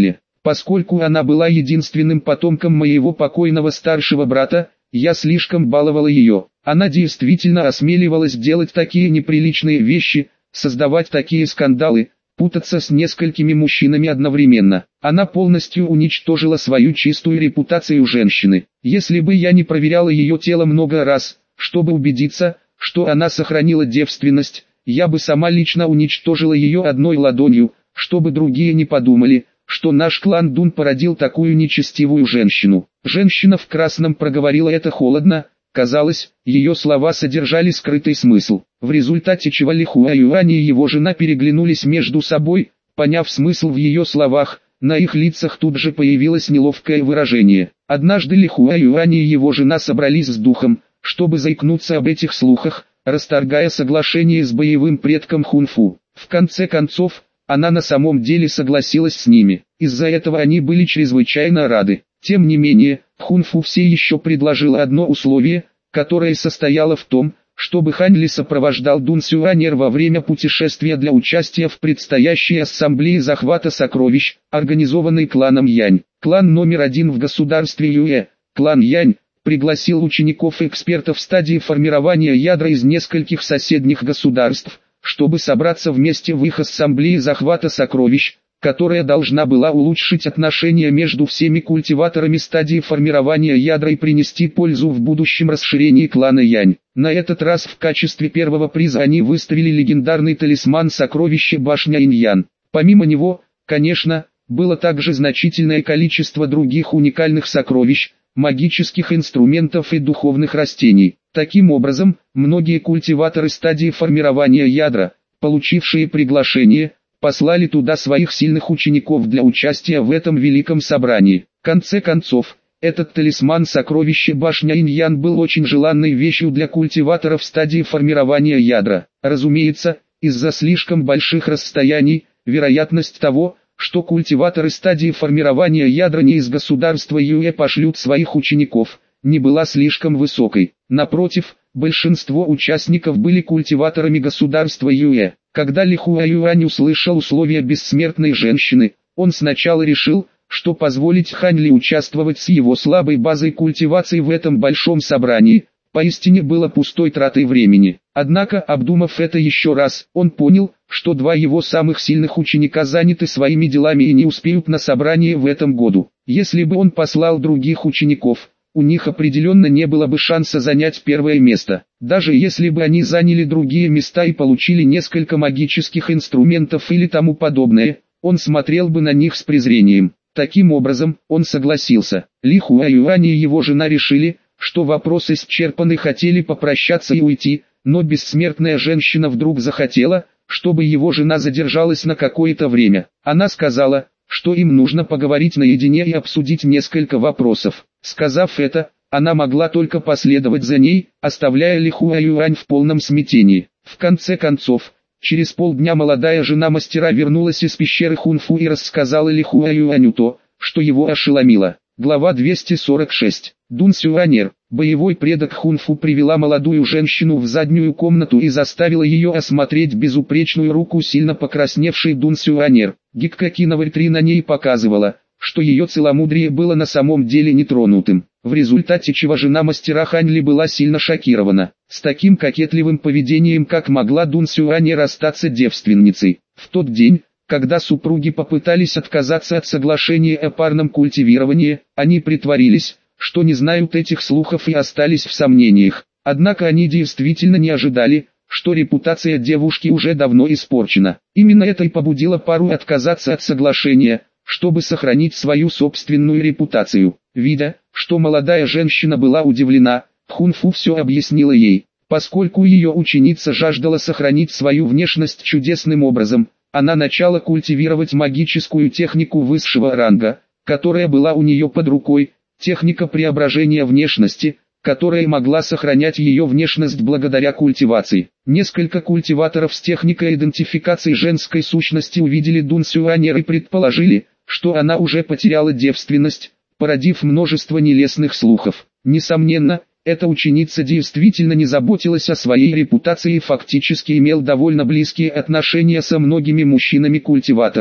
S1: Поскольку она была единственным потомком моего покойного старшего брата, я слишком баловала ее. Она действительно осмеливалась делать такие неприличные вещи, создавать такие скандалы, путаться с несколькими мужчинами одновременно. Она полностью уничтожила свою чистую репутацию женщины. Если бы я не проверяла ее тело много раз, чтобы убедиться, что она сохранила девственность, я бы сама лично уничтожила ее одной ладонью, чтобы другие не подумали, что наш клан Дун породил такую нечестивую женщину. Женщина в красном проговорила это холодно, казалось, ее слова содержали скрытый смысл, в результате чего Ли Хуаюань и его жена переглянулись между собой, поняв смысл в ее словах, на их лицах тут же появилось неловкое выражение. Однажды Ли Хуаюань и его жена собрались с духом, чтобы заикнуться об этих слухах, расторгая соглашение с боевым предком Хунфу. В конце концов, она на самом деле согласилась с ними. Из-за этого они были чрезвычайно рады. Тем не менее, Хунфу все еще предложила одно условие, которое состояло в том, чтобы Хань Ли сопровождал Дун Сюанер во время путешествия для участия в предстоящей ассамблее захвата сокровищ, организованной кланом Янь. Клан номер 1 в государстве Юэ, клан Янь, пригласил учеников и экспертов в стадии формирования ядра из нескольких соседних государств, чтобы собраться вместе в их ассамблее захвата сокровищ, которая должна была улучшить отношения между всеми культиваторами стадии формирования ядра и принести пользу в будущем расширении клана Янь. На этот раз в качестве первого приза они выставили легендарный талисман сокровища башня Иньян. Помимо него, конечно, было также значительное количество других уникальных сокровищ, магических инструментов и духовных растений. Таким образом, многие культиваторы стадии формирования ядра, получившие приглашение, послали туда своих сильных учеников для участия в этом великом собрании. В конце концов, этот талисман сокровища башня Иньян был очень желанной вещью для культиваторов стадии формирования ядра. Разумеется, из-за слишком больших расстояний, вероятность того, что культиваторы стадии формирования ядра не из государства Юэ пошлют своих учеников, не была слишком высокой. Напротив, большинство участников были культиваторами государства Юэ. Когда Ли Хуаюань услышал условия бессмертной женщины, он сначала решил, что позволить Хань Ли участвовать с его слабой базой культивации в этом большом собрании, поистине было пустой тратой времени. Однако, обдумав это еще раз, он понял, что два его самых сильных ученика заняты своими делами и не успеют на собрание в этом году. Если бы он послал других учеников, у них определенно не было бы шанса занять первое место. Даже если бы они заняли другие места и получили несколько магических инструментов или тому подобное, он смотрел бы на них с презрением. Таким образом, он согласился. Ли Хуаюань и его жена решили, что вопрос исчерпан и хотели попрощаться и уйти, но бессмертная женщина вдруг захотела, чтобы его жена задержалась на какое-то время. Она сказала, что им нужно поговорить наедине и обсудить несколько вопросов. Сказав это, она могла только последовать за ней, оставляя Ли Хуаюань в полном смятении. В конце концов, через полдня молодая жена мастера вернулась из пещеры Хунфу и рассказала Ли Хуаюаню то, что его ошеломило. Глава 246. Дун Сюанер, боевой предок Хунфу, привела молодую женщину в заднюю комнату и заставила ее осмотреть безупречную руку сильно покрасневшей Дун Сюанер. Гиккакиновая 3 на ней показывала, что ее целомудрие было на самом деле нетронутым, в результате чего жена мастера Хань Ли была сильно шокирована. С таким кокетливым поведением как могла Дун Сюанер расстаться девственницей. В тот день, когда супруги попытались отказаться от соглашения о парном культивировании, они притворились, что не знают этих слухов и остались в сомнениях. Однако они действительно не ожидали, что репутация девушки уже давно испорчена. Именно это и побудило пару отказаться от соглашения, чтобы сохранить свою собственную репутацию. Видя, что молодая женщина была удивлена, Хунфу все объяснила ей. Поскольку ее ученица жаждала сохранить свою внешность чудесным образом, она начала культивировать магическую технику высшего ранга, которая была у нее под рукой, техника преображения внешности, которая могла сохранять ее внешность благодаря культивации. Несколько культиваторов с техникой идентификации женской сущности увидели Дун Сюанер и предположили, что она уже потеряла девственность, породив множество нелестных слухов. Несомненно, эта ученица действительно не заботилась о своей репутации и фактически имел довольно близкие отношения со многими мужчинами-культиваторами.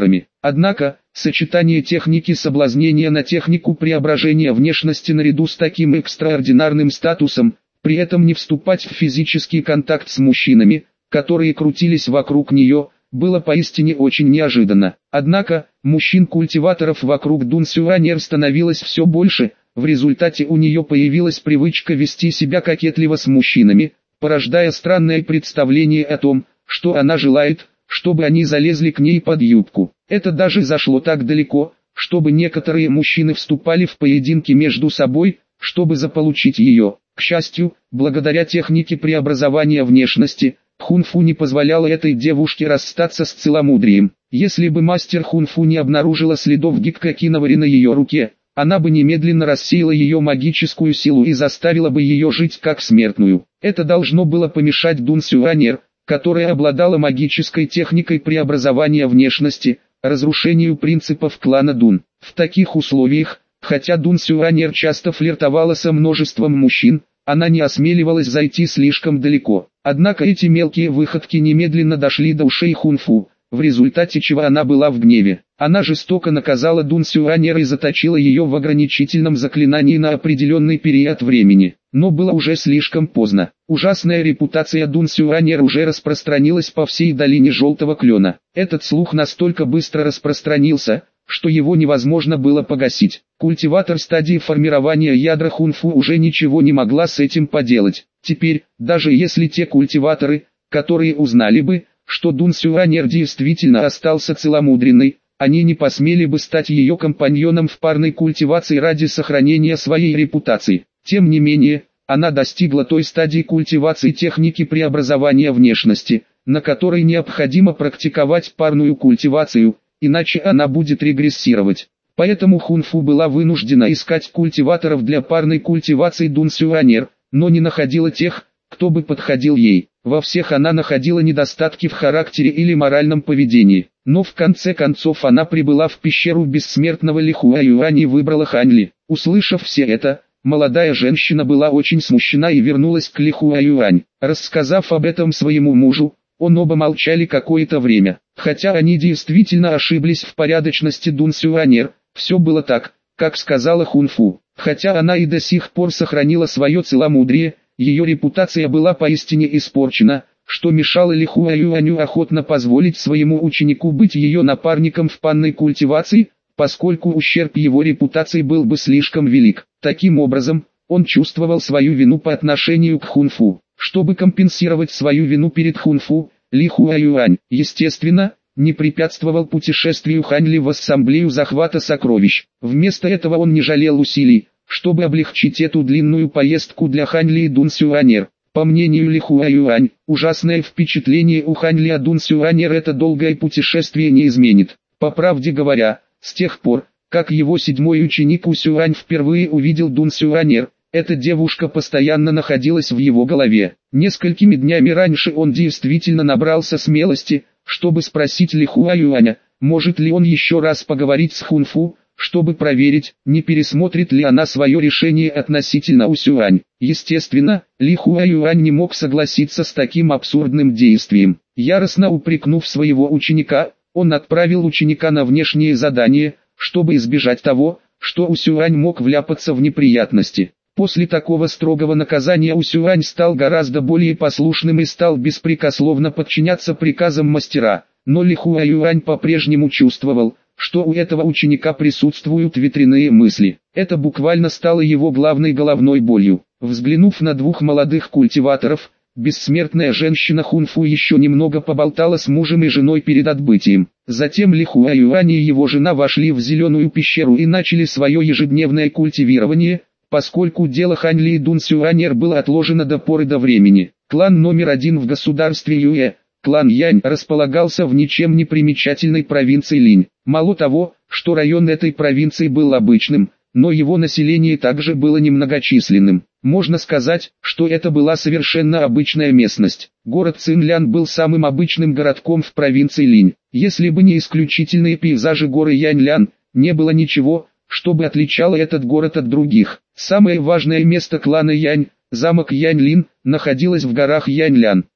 S1: Однако, сочетание техники соблазнения на технику преображения внешности наряду с таким экстраординарным статусом, при этом не вступать в физический контакт с мужчинами, которые крутились вокруг нее, было поистине очень неожиданно. Однако, мужчин-культиваторов вокруг Дун Сюанер становилось все больше, в результате у нее появилась привычка вести себя кокетливо с мужчинами, порождая странное представление о том, что она желает, чтобы они залезли к ней под юбку. Это даже зашло так далеко, чтобы некоторые мужчины вступали в поединки между собой, чтобы заполучить ее. К счастью, благодаря технике преобразования внешности, Хунфу не позволяла этой девушке расстаться с целомудрием. Если бы мастер Хунфу не обнаружила следов гиккокиновари на ее руке, она бы немедленно рассеяла ее магическую силу и заставила бы ее жить как смертную. Это должно было помешать Дун Сюанер, которая обладала магической техникой преобразования внешности, разрушению принципов клана Дун. В таких условиях, хотя Дун Сюанер часто флиртовала со множеством мужчин, она не осмеливалась зайти слишком далеко. Однако эти мелкие выходки немедленно дошли до ушей Хунфу, в результате чего она была в гневе. Она жестоко наказала Дун Сюанер и заточила ее в ограничительном заклинании на определенный период времени. Но было уже слишком поздно. Ужасная репутация Дун Сюанер уже распространилась по всей долине Желтого Клена. Этот слух настолько быстро распространился, что его невозможно было погасить. Культиватор стадии формирования ядра Хунфу уже ничего не могла с этим поделать. Теперь, даже если те культиваторы, которые узнали бы, что Дун Сюанер действительно остался целомудренной, они не посмели бы стать ее компаньоном в парной культивации ради сохранения своей репутации. Тем не менее, она достигла той стадии культивации техники преобразования внешности, на которой необходимо практиковать парную культивацию, иначе она будет регрессировать. Поэтому Хунфу была вынуждена искать культиваторов для парной культивации Дун Сюанер, но не находила тех, кто бы подходил ей. Во всех она находила недостатки в характере или моральном поведении. Но в конце концов она прибыла в пещеру бессмертного Ли Хуаюань и выбрала Хань Ли. Услышав все это, молодая женщина была очень смущена и вернулась к Ли Хуаюань. Рассказав об этом своему мужу, оба молчали какое-то время. Хотя они действительно ошиблись в порядочности Дун Сюанер, все было так, как сказала Хунфу. Хотя она и до сих пор сохранила свое целомудрие, ее репутация была поистине испорчена, что мешало Ли Хуаюаню охотно позволить своему ученику быть ее напарником в парной культивации, поскольку ущерб его репутации был бы слишком велик. Таким образом, он чувствовал свою вину по отношению к Хунфу. Чтобы компенсировать свою вину перед Хунфу, Ли Хуаюань, естественно, не препятствовал путешествию Хань Ли в ассамблею захвата сокровищ. Вместо этого он не жалел усилий, чтобы облегчить эту длинную поездку для Хань Ли и Дун Сюанер. По мнению Ли Хуаюань, ужасное впечатление у Хань Ли о Дун Сюанер это долгое путешествие не изменит. По правде говоря, с тех пор, как его седьмой ученик У Сюань впервые увидел Дун Сюанер, эта девушка постоянно находилась в его голове. Несколькими днями раньше он действительно набрался смелости, чтобы спросить Ли Хуаюаня, может ли он еще раз поговорить с Хунфу, чтобы проверить, не пересмотрит ли она свое решение относительно Усюань. Естественно, Ли Хуаюань не мог согласиться с таким абсурдным действием. Яростно упрекнув своего ученика, он отправил ученика на внешнее задание, чтобы избежать того, что Усюань мог вляпаться в неприятности. После такого строгого наказания Усюань стал гораздо более послушным и стал беспрекословно подчиняться приказам мастера, но Ли Хуаюань по-прежнему чувствовал, что у этого ученика присутствуют ветряные мысли. Это буквально стало его главной головной болью. Взглянув на двух молодых культиваторов, бессмертная женщина Хунфу еще немного поболтала с мужем и женой перед отбытием. Затем Ли Хуаюань и его жена вошли в зеленую пещеру и начали свое ежедневное культивирование, поскольку дело Хань Ли и Дун Сюанер было отложено до поры до времени. Клан номер 1 в государстве Юэ, клан Янь, располагался в ничем не примечательной провинции Линь. Мало того, что район этой провинции был обычным, но его население также было немногочисленным. Можно сказать, что это была совершенно обычная местность. Город Цинлян был самым обычным городком в провинции Линь. Если бы не исключительные пейзажи горы Яньлян, не было ничего, чтобы отличало этот город от других. Самое важное место клана Янь, замок Яньлин, находилось в горах Яньлян.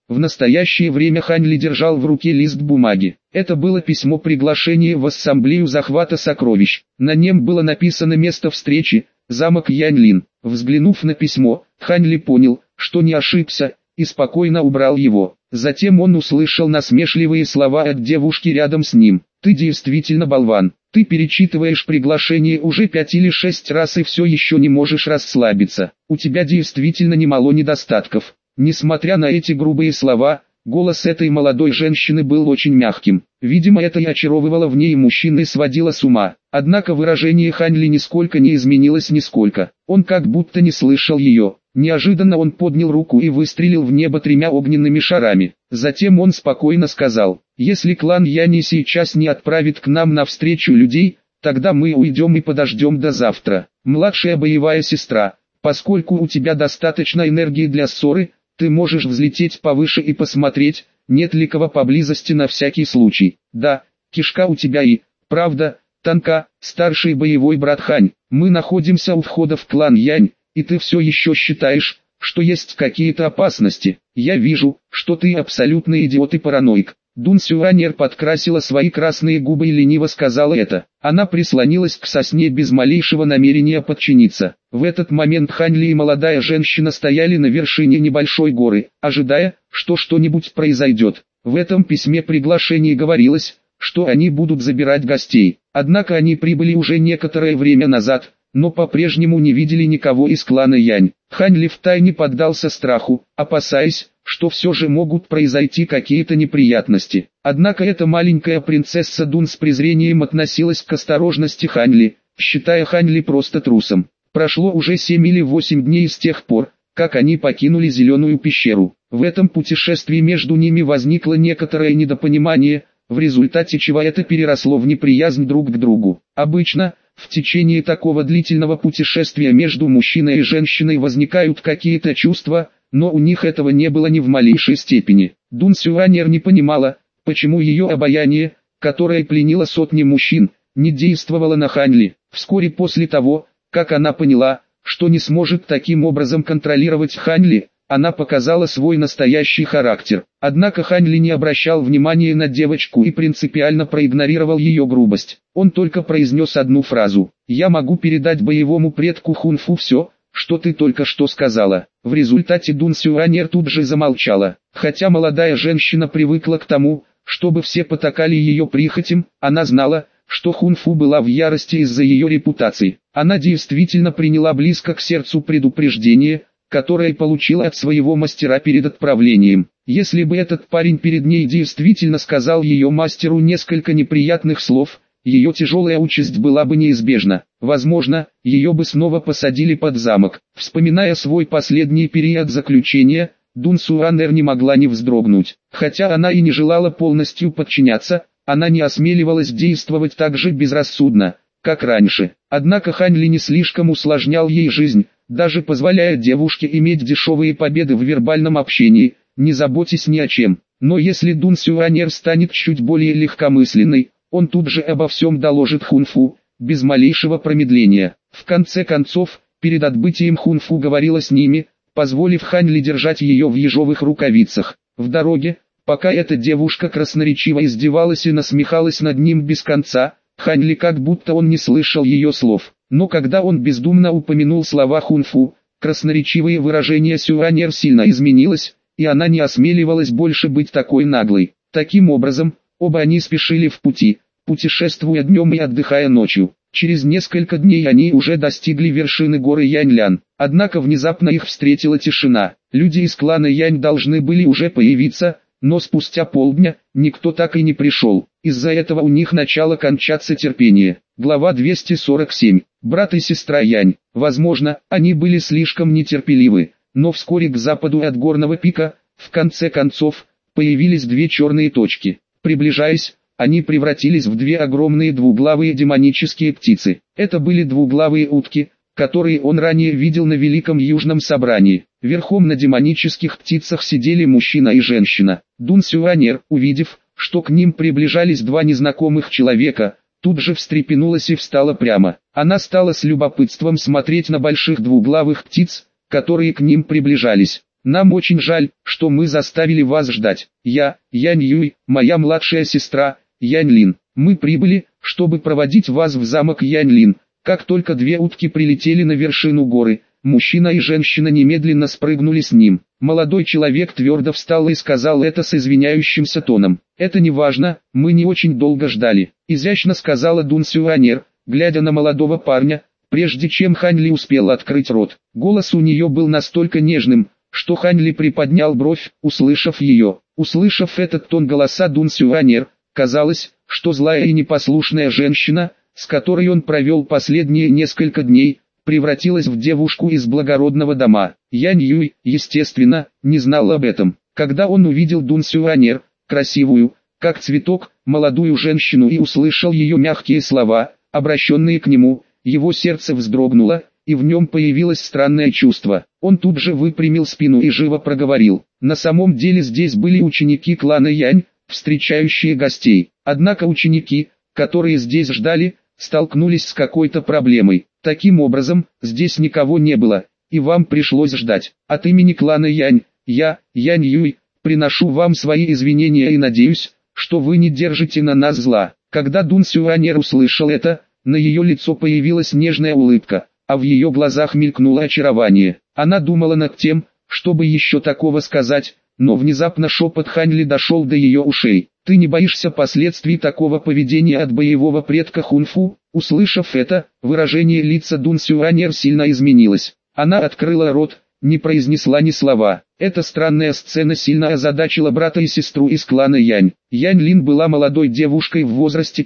S1: В настоящее время Хань Ли держал в руке лист бумаги. Это было письмо приглашения в ассамблею захвата сокровищ. На нем было написано место встречи, замок Яньлин. Взглянув на письмо, Хань Ли понял, что не ошибся, и спокойно убрал его. Затем он услышал насмешливые слова от девушки рядом с ним. «Ты действительно болван. Ты перечитываешь приглашение уже 5 или 6 раз и все еще не можешь расслабиться. У тебя действительно немало недостатков». Несмотря на эти грубые слова, голос этой молодой женщины был очень мягким. Видимо, это и очаровывало в ней мужчин и сводило с ума. Однако выражение Хань Ли нисколько не изменилось нисколько. Он как будто не слышал ее. Неожиданно он поднял руку и выстрелил в небо 3 огненными шарами. Затем он спокойно сказал: «Если клан Яни сейчас не отправит к нам навстречу людей, тогда мы уйдем и подождем до завтра. Младшая боевая сестра, поскольку у тебя достаточно энергии для ссоры, ты можешь взлететь повыше и посмотреть, нет ли кого поблизости на всякий случай. Да, кишка у тебя и, правда, тонка, старший боевой брат Хань. Мы находимся у входа в клан Янь, и ты все еще считаешь, что есть какие-то опасности. Я вижу, что ты абсолютный идиот и параноик». Дун Сюанер подкрасила свои красные губы и лениво сказала это. Она прислонилась к сосне без малейшего намерения подчиниться. В этот момент Хань Ли и молодая женщина стояли на вершине небольшой горы, ожидая, что что-нибудь произойдет. В этом письме приглашения говорилось, что они будут забирать гостей. Однако они прибыли уже некоторое время назад, но по-прежнему не видели никого из клана Янь. Хань Ли втайне поддался страху, опасаясь, что все же могут произойти какие-то неприятности. Однако эта маленькая принцесса Дун с презрением относилась к осторожности Хань Ли, считая Хань Ли просто трусом. Прошло уже 7 или 8 дней с тех пор, как они покинули Зеленую пещеру. В этом путешествии между ними возникло некоторое недопонимание, в результате чего это переросло в неприязнь друг к другу. Обычно, в течение такого длительного путешествия между мужчиной и женщиной возникают какие-то чувства, но у них этого не было ни в малейшей степени. Дун Сюанер не понимала, почему ее обаяние, которое пленило сотни мужчин, не действовало на Хань Ли. Вскоре после того, как она поняла, что не сможет таким образом контролировать Хань Ли, она показала свой настоящий характер. Однако Хань Ли не обращал внимания на девочку и принципиально проигнорировал ее грубость. Он только произнес одну фразу: «Я могу передать боевому предку Хунфу все, что ты только что сказала». В результате Дун Сюанер тут же замолчала. Хотя молодая женщина привыкла к тому, чтобы все потакали ее прихотям, она знала, что Хунфу была в ярости из-за ее репутации. Она действительно приняла близко к сердцу предупреждение, которое получила от своего мастера перед отправлением. Если бы этот парень перед ней действительно сказал ее мастеру несколько неприятных слов, ее тяжелая участь была бы неизбежна. Возможно, ее бы снова посадили под замок. Вспоминая свой последний период заключения, Дун Сюанер не могла не вздрогнуть. Хотя она и не желала полностью подчиняться, она не осмеливалась действовать так же безрассудно, как раньше. Однако Хань Ли не слишком усложнял ей жизнь, даже позволяя девушке иметь дешевые победы в вербальном общении, не заботясь ни о чем. Но если Дун Сюанер станет чуть более легкомысленной, он тут же обо всем доложит Хунфу, без малейшего промедления. В конце концов, перед отбытием Хунфу говорила с ними, позволив Хань Ли держать ее в ежовых рукавицах. В дороге, пока эта девушка красноречиво издевалась и насмехалась над ним без конца, Хань Ли как будто он не слышал ее слов. Но когда он бездумно упомянул слова Хунфу, красноречивое выражение Сюанер сильно изменилось, и она не осмеливалась больше быть такой наглой. Таким образом, оба они спешили в пути, путешествуя днем и отдыхая ночью. Через несколько дней они уже достигли вершины горы Яньлян. Однако внезапно их встретила тишина. Люди из клана Янь должны были уже появиться, но спустя полдня, никто так и не пришел. Из-за этого у них начало кончаться терпение. Глава 247. Брат и сестра Янь. Возможно, они были слишком нетерпеливы, но вскоре к западу от горного пика, в конце концов, появились две черные точки. Приближаясь, они превратились в две огромные двуглавые демонические птицы. Это были двуглавые утки, которые он ранее видел на Великом Южном Собрании. Верхом на демонических птицах сидели мужчина и женщина. Дун Сюанер, увидев, что к ним приближались два незнакомых человека, тут же встрепенулась и встала прямо. Она стала с любопытством смотреть на больших двуглавых птиц, которые к ним приближались. нам очень жаль, что мы заставили вас ждать. Я, Янь Юй, моя младшая сестра, Янь Лин. Мы прибыли, чтобы проводить вас в замок Янь Лин. Как только две утки прилетели на вершину горы, мужчина и женщина немедленно спрыгнули с ним. Молодой человек твердо встал и сказал это с извиняющимся тоном. «Это не важно, мы не очень долго ждали», — изящно сказала Дун Сюанер, глядя на молодого парня, прежде чем Хань Ли успел открыть рот. Голос у нее был настолько нежным, что Хань Ли приподнял бровь, услышав ее. Услышав этот тон голоса Дун Сюанер, казалось, что злая и непослушная женщина, с которой он провел последние несколько дней, превратилась в девушку из благородного дома. Янь Юй, естественно, не знал об этом. Когда он увидел Дун Сюанер, красивую, как цветок, молодую женщину и услышал ее мягкие слова, обращенные к нему, его сердце вздрогнуло, и в нем появилось странное чувство. Он тут же выпрямил спину и живо проговорил. На самом деле здесь были ученики клана Янь, встречающие гостей. Однако ученики, которые здесь ждали, столкнулись с какой-то проблемой. Таким образом, здесь никого не было, и вам пришлось ждать. От имени клана Янь, я, Янь Юй, приношу вам свои извинения и надеюсь, что вы не держите на нас зла. Когда Дун Сюанер услышал это, на ее лицо появилась нежная улыбка, а в ее глазах мелькнуло очарование. Она думала над тем, чтобы еще такого сказать, но внезапно шепот Хань Ли дошел до ее ушей. «Ты не боишься последствий такого поведения от боевого предка Хунфу?» Услышав это, выражение лица Дун Сюанер сильно изменилось. Она открыла рот, не произнесла ни слова. Эта странная сцена сильно озадачила брата и сестру из клана Янь. Янь Лин была молодой девушкой в возрасте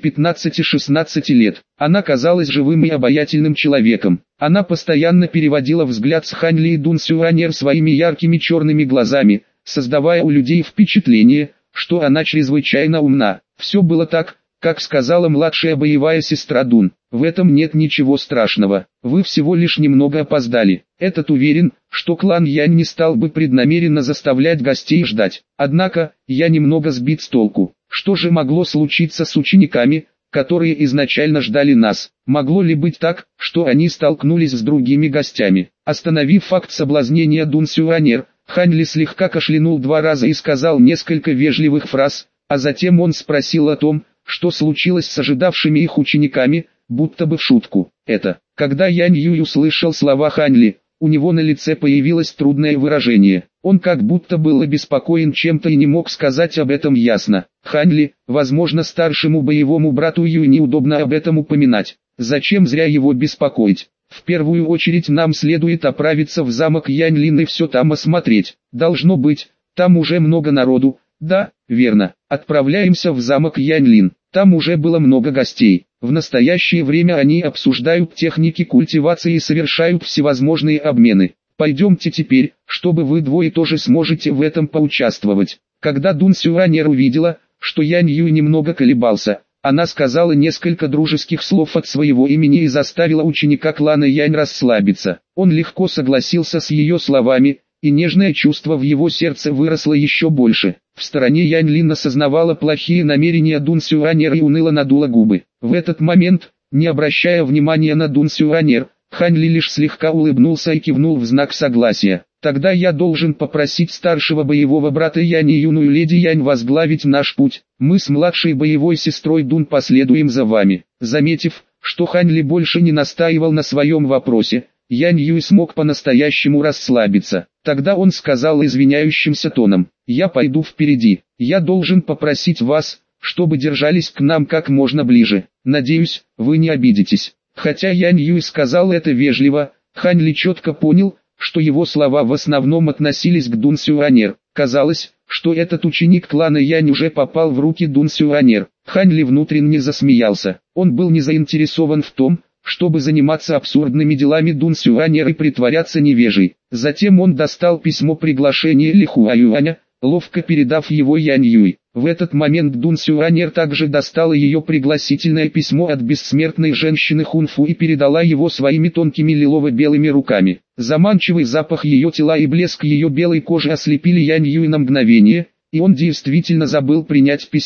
S1: 15-16 лет. Она казалась живым и обаятельным человеком. Она постоянно переводила взгляд с Хань Ли и Дун Сюанер своими яркими черными глазами, создавая у людей впечатление, что она чрезвычайно умна. Все было так, как сказала младшая боевая сестра Дун. В этом нет ничего страшного. Вы всего лишь немного опоздали. Этот уверен, что клан Янь не стал бы преднамеренно заставлять гостей ждать. Однако, я немного сбит с толку. Что же могло случиться с учениками, которые изначально ждали нас? Могло ли быть так, что они столкнулись с другими гостями? Остановив факт соблазнения Дун Сюанер, Хань Ли слегка кашлянул 2 раза и сказал несколько вежливых фраз, а затем он спросил о том, что случилось с ожидавшими их учениками, будто бы в шутку. Когда Янь Юй услышал слова Хань Ли, у него на лице появилось трудное выражение. Он как будто был обеспокоен чем-то и не мог сказать об этом ясно. Хань Ли, возможно, старшему боевому брату Юй неудобно об этом упоминать. Зачем зря его беспокоить? В первую очередь нам следует отправиться в замок Янь Лин и все там осмотреть. Должно быть, там уже много народу. Да, верно. Отправляемся в замок Янь Лин. Там уже было много гостей. В настоящее время они обсуждают техники культивации и совершают всевозможные обмены. Пойдемте теперь, чтобы вы двое тоже сможете в этом поучаствовать. Когда Дун Сюанер увидела, что Янь Юй немного колебался, она сказала несколько дружеских слов от своего имени и заставила ученика клана Янь расслабиться. Он легко согласился с ее словами, и нежное чувство в его сердце выросло еще больше. В стороне Янь Лин осознавала плохие намерения Дун Сюанер и уныло надула губы. В этот момент, не обращая внимания на Дун Сюанер, Хань Ли лишь слегка улыбнулся и кивнул в знак согласия. «Тогда я должен попросить старшего боевого брата Янь и юную леди Янь возглавить наш путь. Мы с младшей боевой сестрой Дун последуем за вами». Заметив, что Хань Ли больше не настаивал на своем вопросе, Янь Юй смог по-настоящему расслабиться. Тогда он сказал извиняющимся тоном: «Я пойду впереди. Я должен попросить вас, чтобы держались к нам как можно ближе. Надеюсь, вы не обидитесь». Хотя Янь Юй сказал это вежливо, Хань Ли четко понял, что его слова в основном относились к Дун Сюанер. Казалось, что этот ученик клана Янь уже попал в руки Дун Сюанер. Хань Ли внутренне засмеялся. Он был не заинтересован в том, чтобы заниматься абсурдными делами Дун Сюанер и притворяться невежей. Затем он достал письмо приглашения Ли Хуаюаня, ловко передав его Янь Юй. В этот момент Дун Сюанер также достала ее пригласительное письмо от бессмертной женщины Хунфу и передала его своими тонкими лилово-белыми руками. Заманчивый запах ее тела и блеск ее белой кожи ослепили Янь Юй на мгновение, и он действительно забыл принять письмо.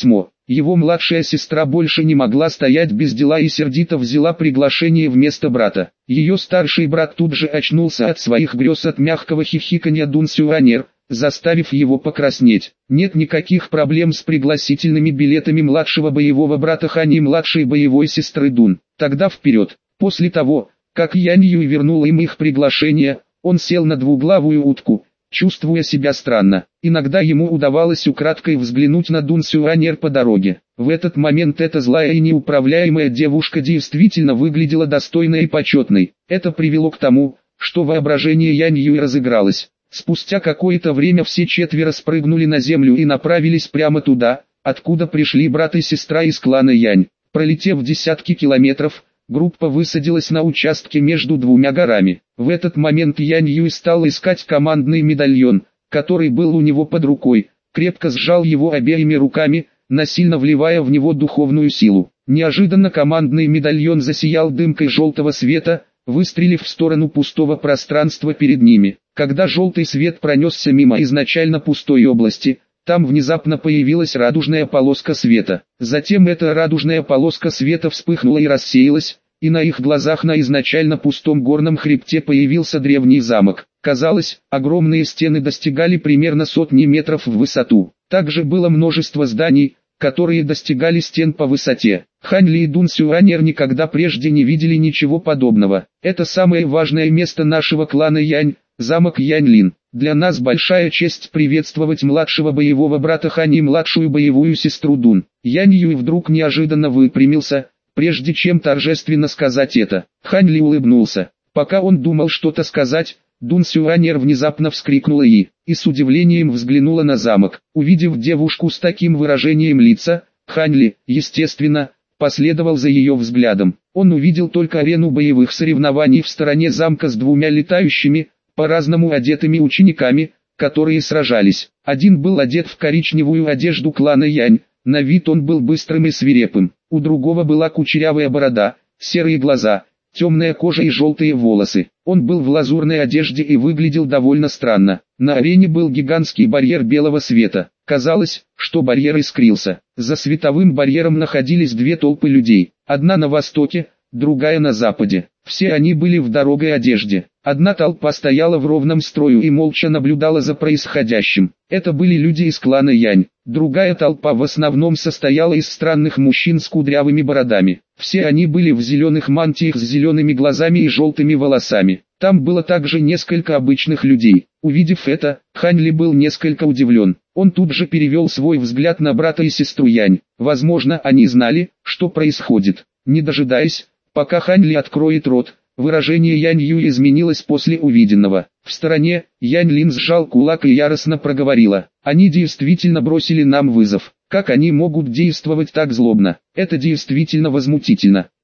S1: Его младшая сестра больше не могла стоять без дела и сердито взяла приглашение вместо брата. Ее старший брат тут же очнулся от своих грез от мягкого хихиканья Дун Сюанер, заставив его покраснеть. Нет никаких проблем с пригласительными билетами младшего боевого брата Хани и младшей боевой сестры Дун. Тогда вперед. После того, как Янь Юй вернула им их приглашение, он сел на двуглавую утку, чувствуя себя странно. Иногда ему удавалось украдкой взглянуть на Дун Сюанер по дороге. В этот момент эта злая и неуправляемая девушка действительно выглядела достойной и почетной. Это привело к тому, что воображение Янь Юй разыгралось. Спустя какое-то время все четверо спрыгнули на землю и направились прямо туда, откуда пришли брат и сестра из клана Янь. Пролетев десятки километров, группа высадилась на участке между двумя горами. В этот момент Янь Юй стал искать командный медальон, который был у него под рукой, крепко сжал его обеими руками, насильно вливая в него духовную силу. Неожиданно командный медальон засиял дымкой желтого света, выстрелив в сторону пустого пространства перед ними. Когда желтый свет пронесся мимо изначально пустой области, там внезапно появилась радужная полоска света. Затем эта радужная полоска света вспыхнула и рассеялась, и на их глазах на изначально пустом горном хребте появился древний замок. Казалось, огромные стены достигали примерно сотни метров в высоту. Также было множество зданий, которые достигали стен по высоте. Хань Ли и Дун Сюанер никогда прежде не видели ничего подобного. Это самое важное место нашего клана Янь, замок Яньлин. Для нас большая честь приветствовать младшего боевого брата Хань и младшую боевую сестру Дун. Янь Юй вдруг неожиданно выпрямился, прежде чем торжественно сказать это. Хань Ли улыбнулся. Пока он думал что-то сказать, Дун Сюанер внезапно вскрикнула и с удивлением взглянула на замок. Увидев девушку с таким выражением лица, Хань Ли, естественно, последовал за ее взглядом. Он увидел только арену боевых соревнований в стороне замка с двумя летающими, по-разному одетыми учениками, которые сражались. Один был одет в коричневую одежду клана Янь, на вид он был быстрым и свирепым. У другого была кучерявая борода, серые глаза, темная кожа и желтые волосы. Он был в лазурной одежде и выглядел довольно странно. На арене был гигантский барьер белого света. Казалось, что барьер искрился. За световым барьером находились две толпы людей. Одна на востоке, другая на западе. Все они были в дорогой одежде. Одна толпа стояла в ровном строю и молча наблюдала за происходящим. Это были люди из клана Янь. Другая толпа в основном состояла из странных мужчин с кудрявыми бородами. Все они были в зеленых мантиях с зелеными глазами и желтыми волосами. Там было также несколько обычных людей. Увидев это, Хань Ли был несколько удивлен. Он тут же перевел свой взгляд на брата и сестру Янь. Возможно, они знали, что происходит. Не дожидаясь, пока Хань Ли откроет рот, выражение Янь Юй изменилось после увиденного. В стороне, Янь Лин сжал кулак и яростно проговорила: «Они действительно бросили нам вызов. Как они могут действовать так злобно? Это действительно возмутительно».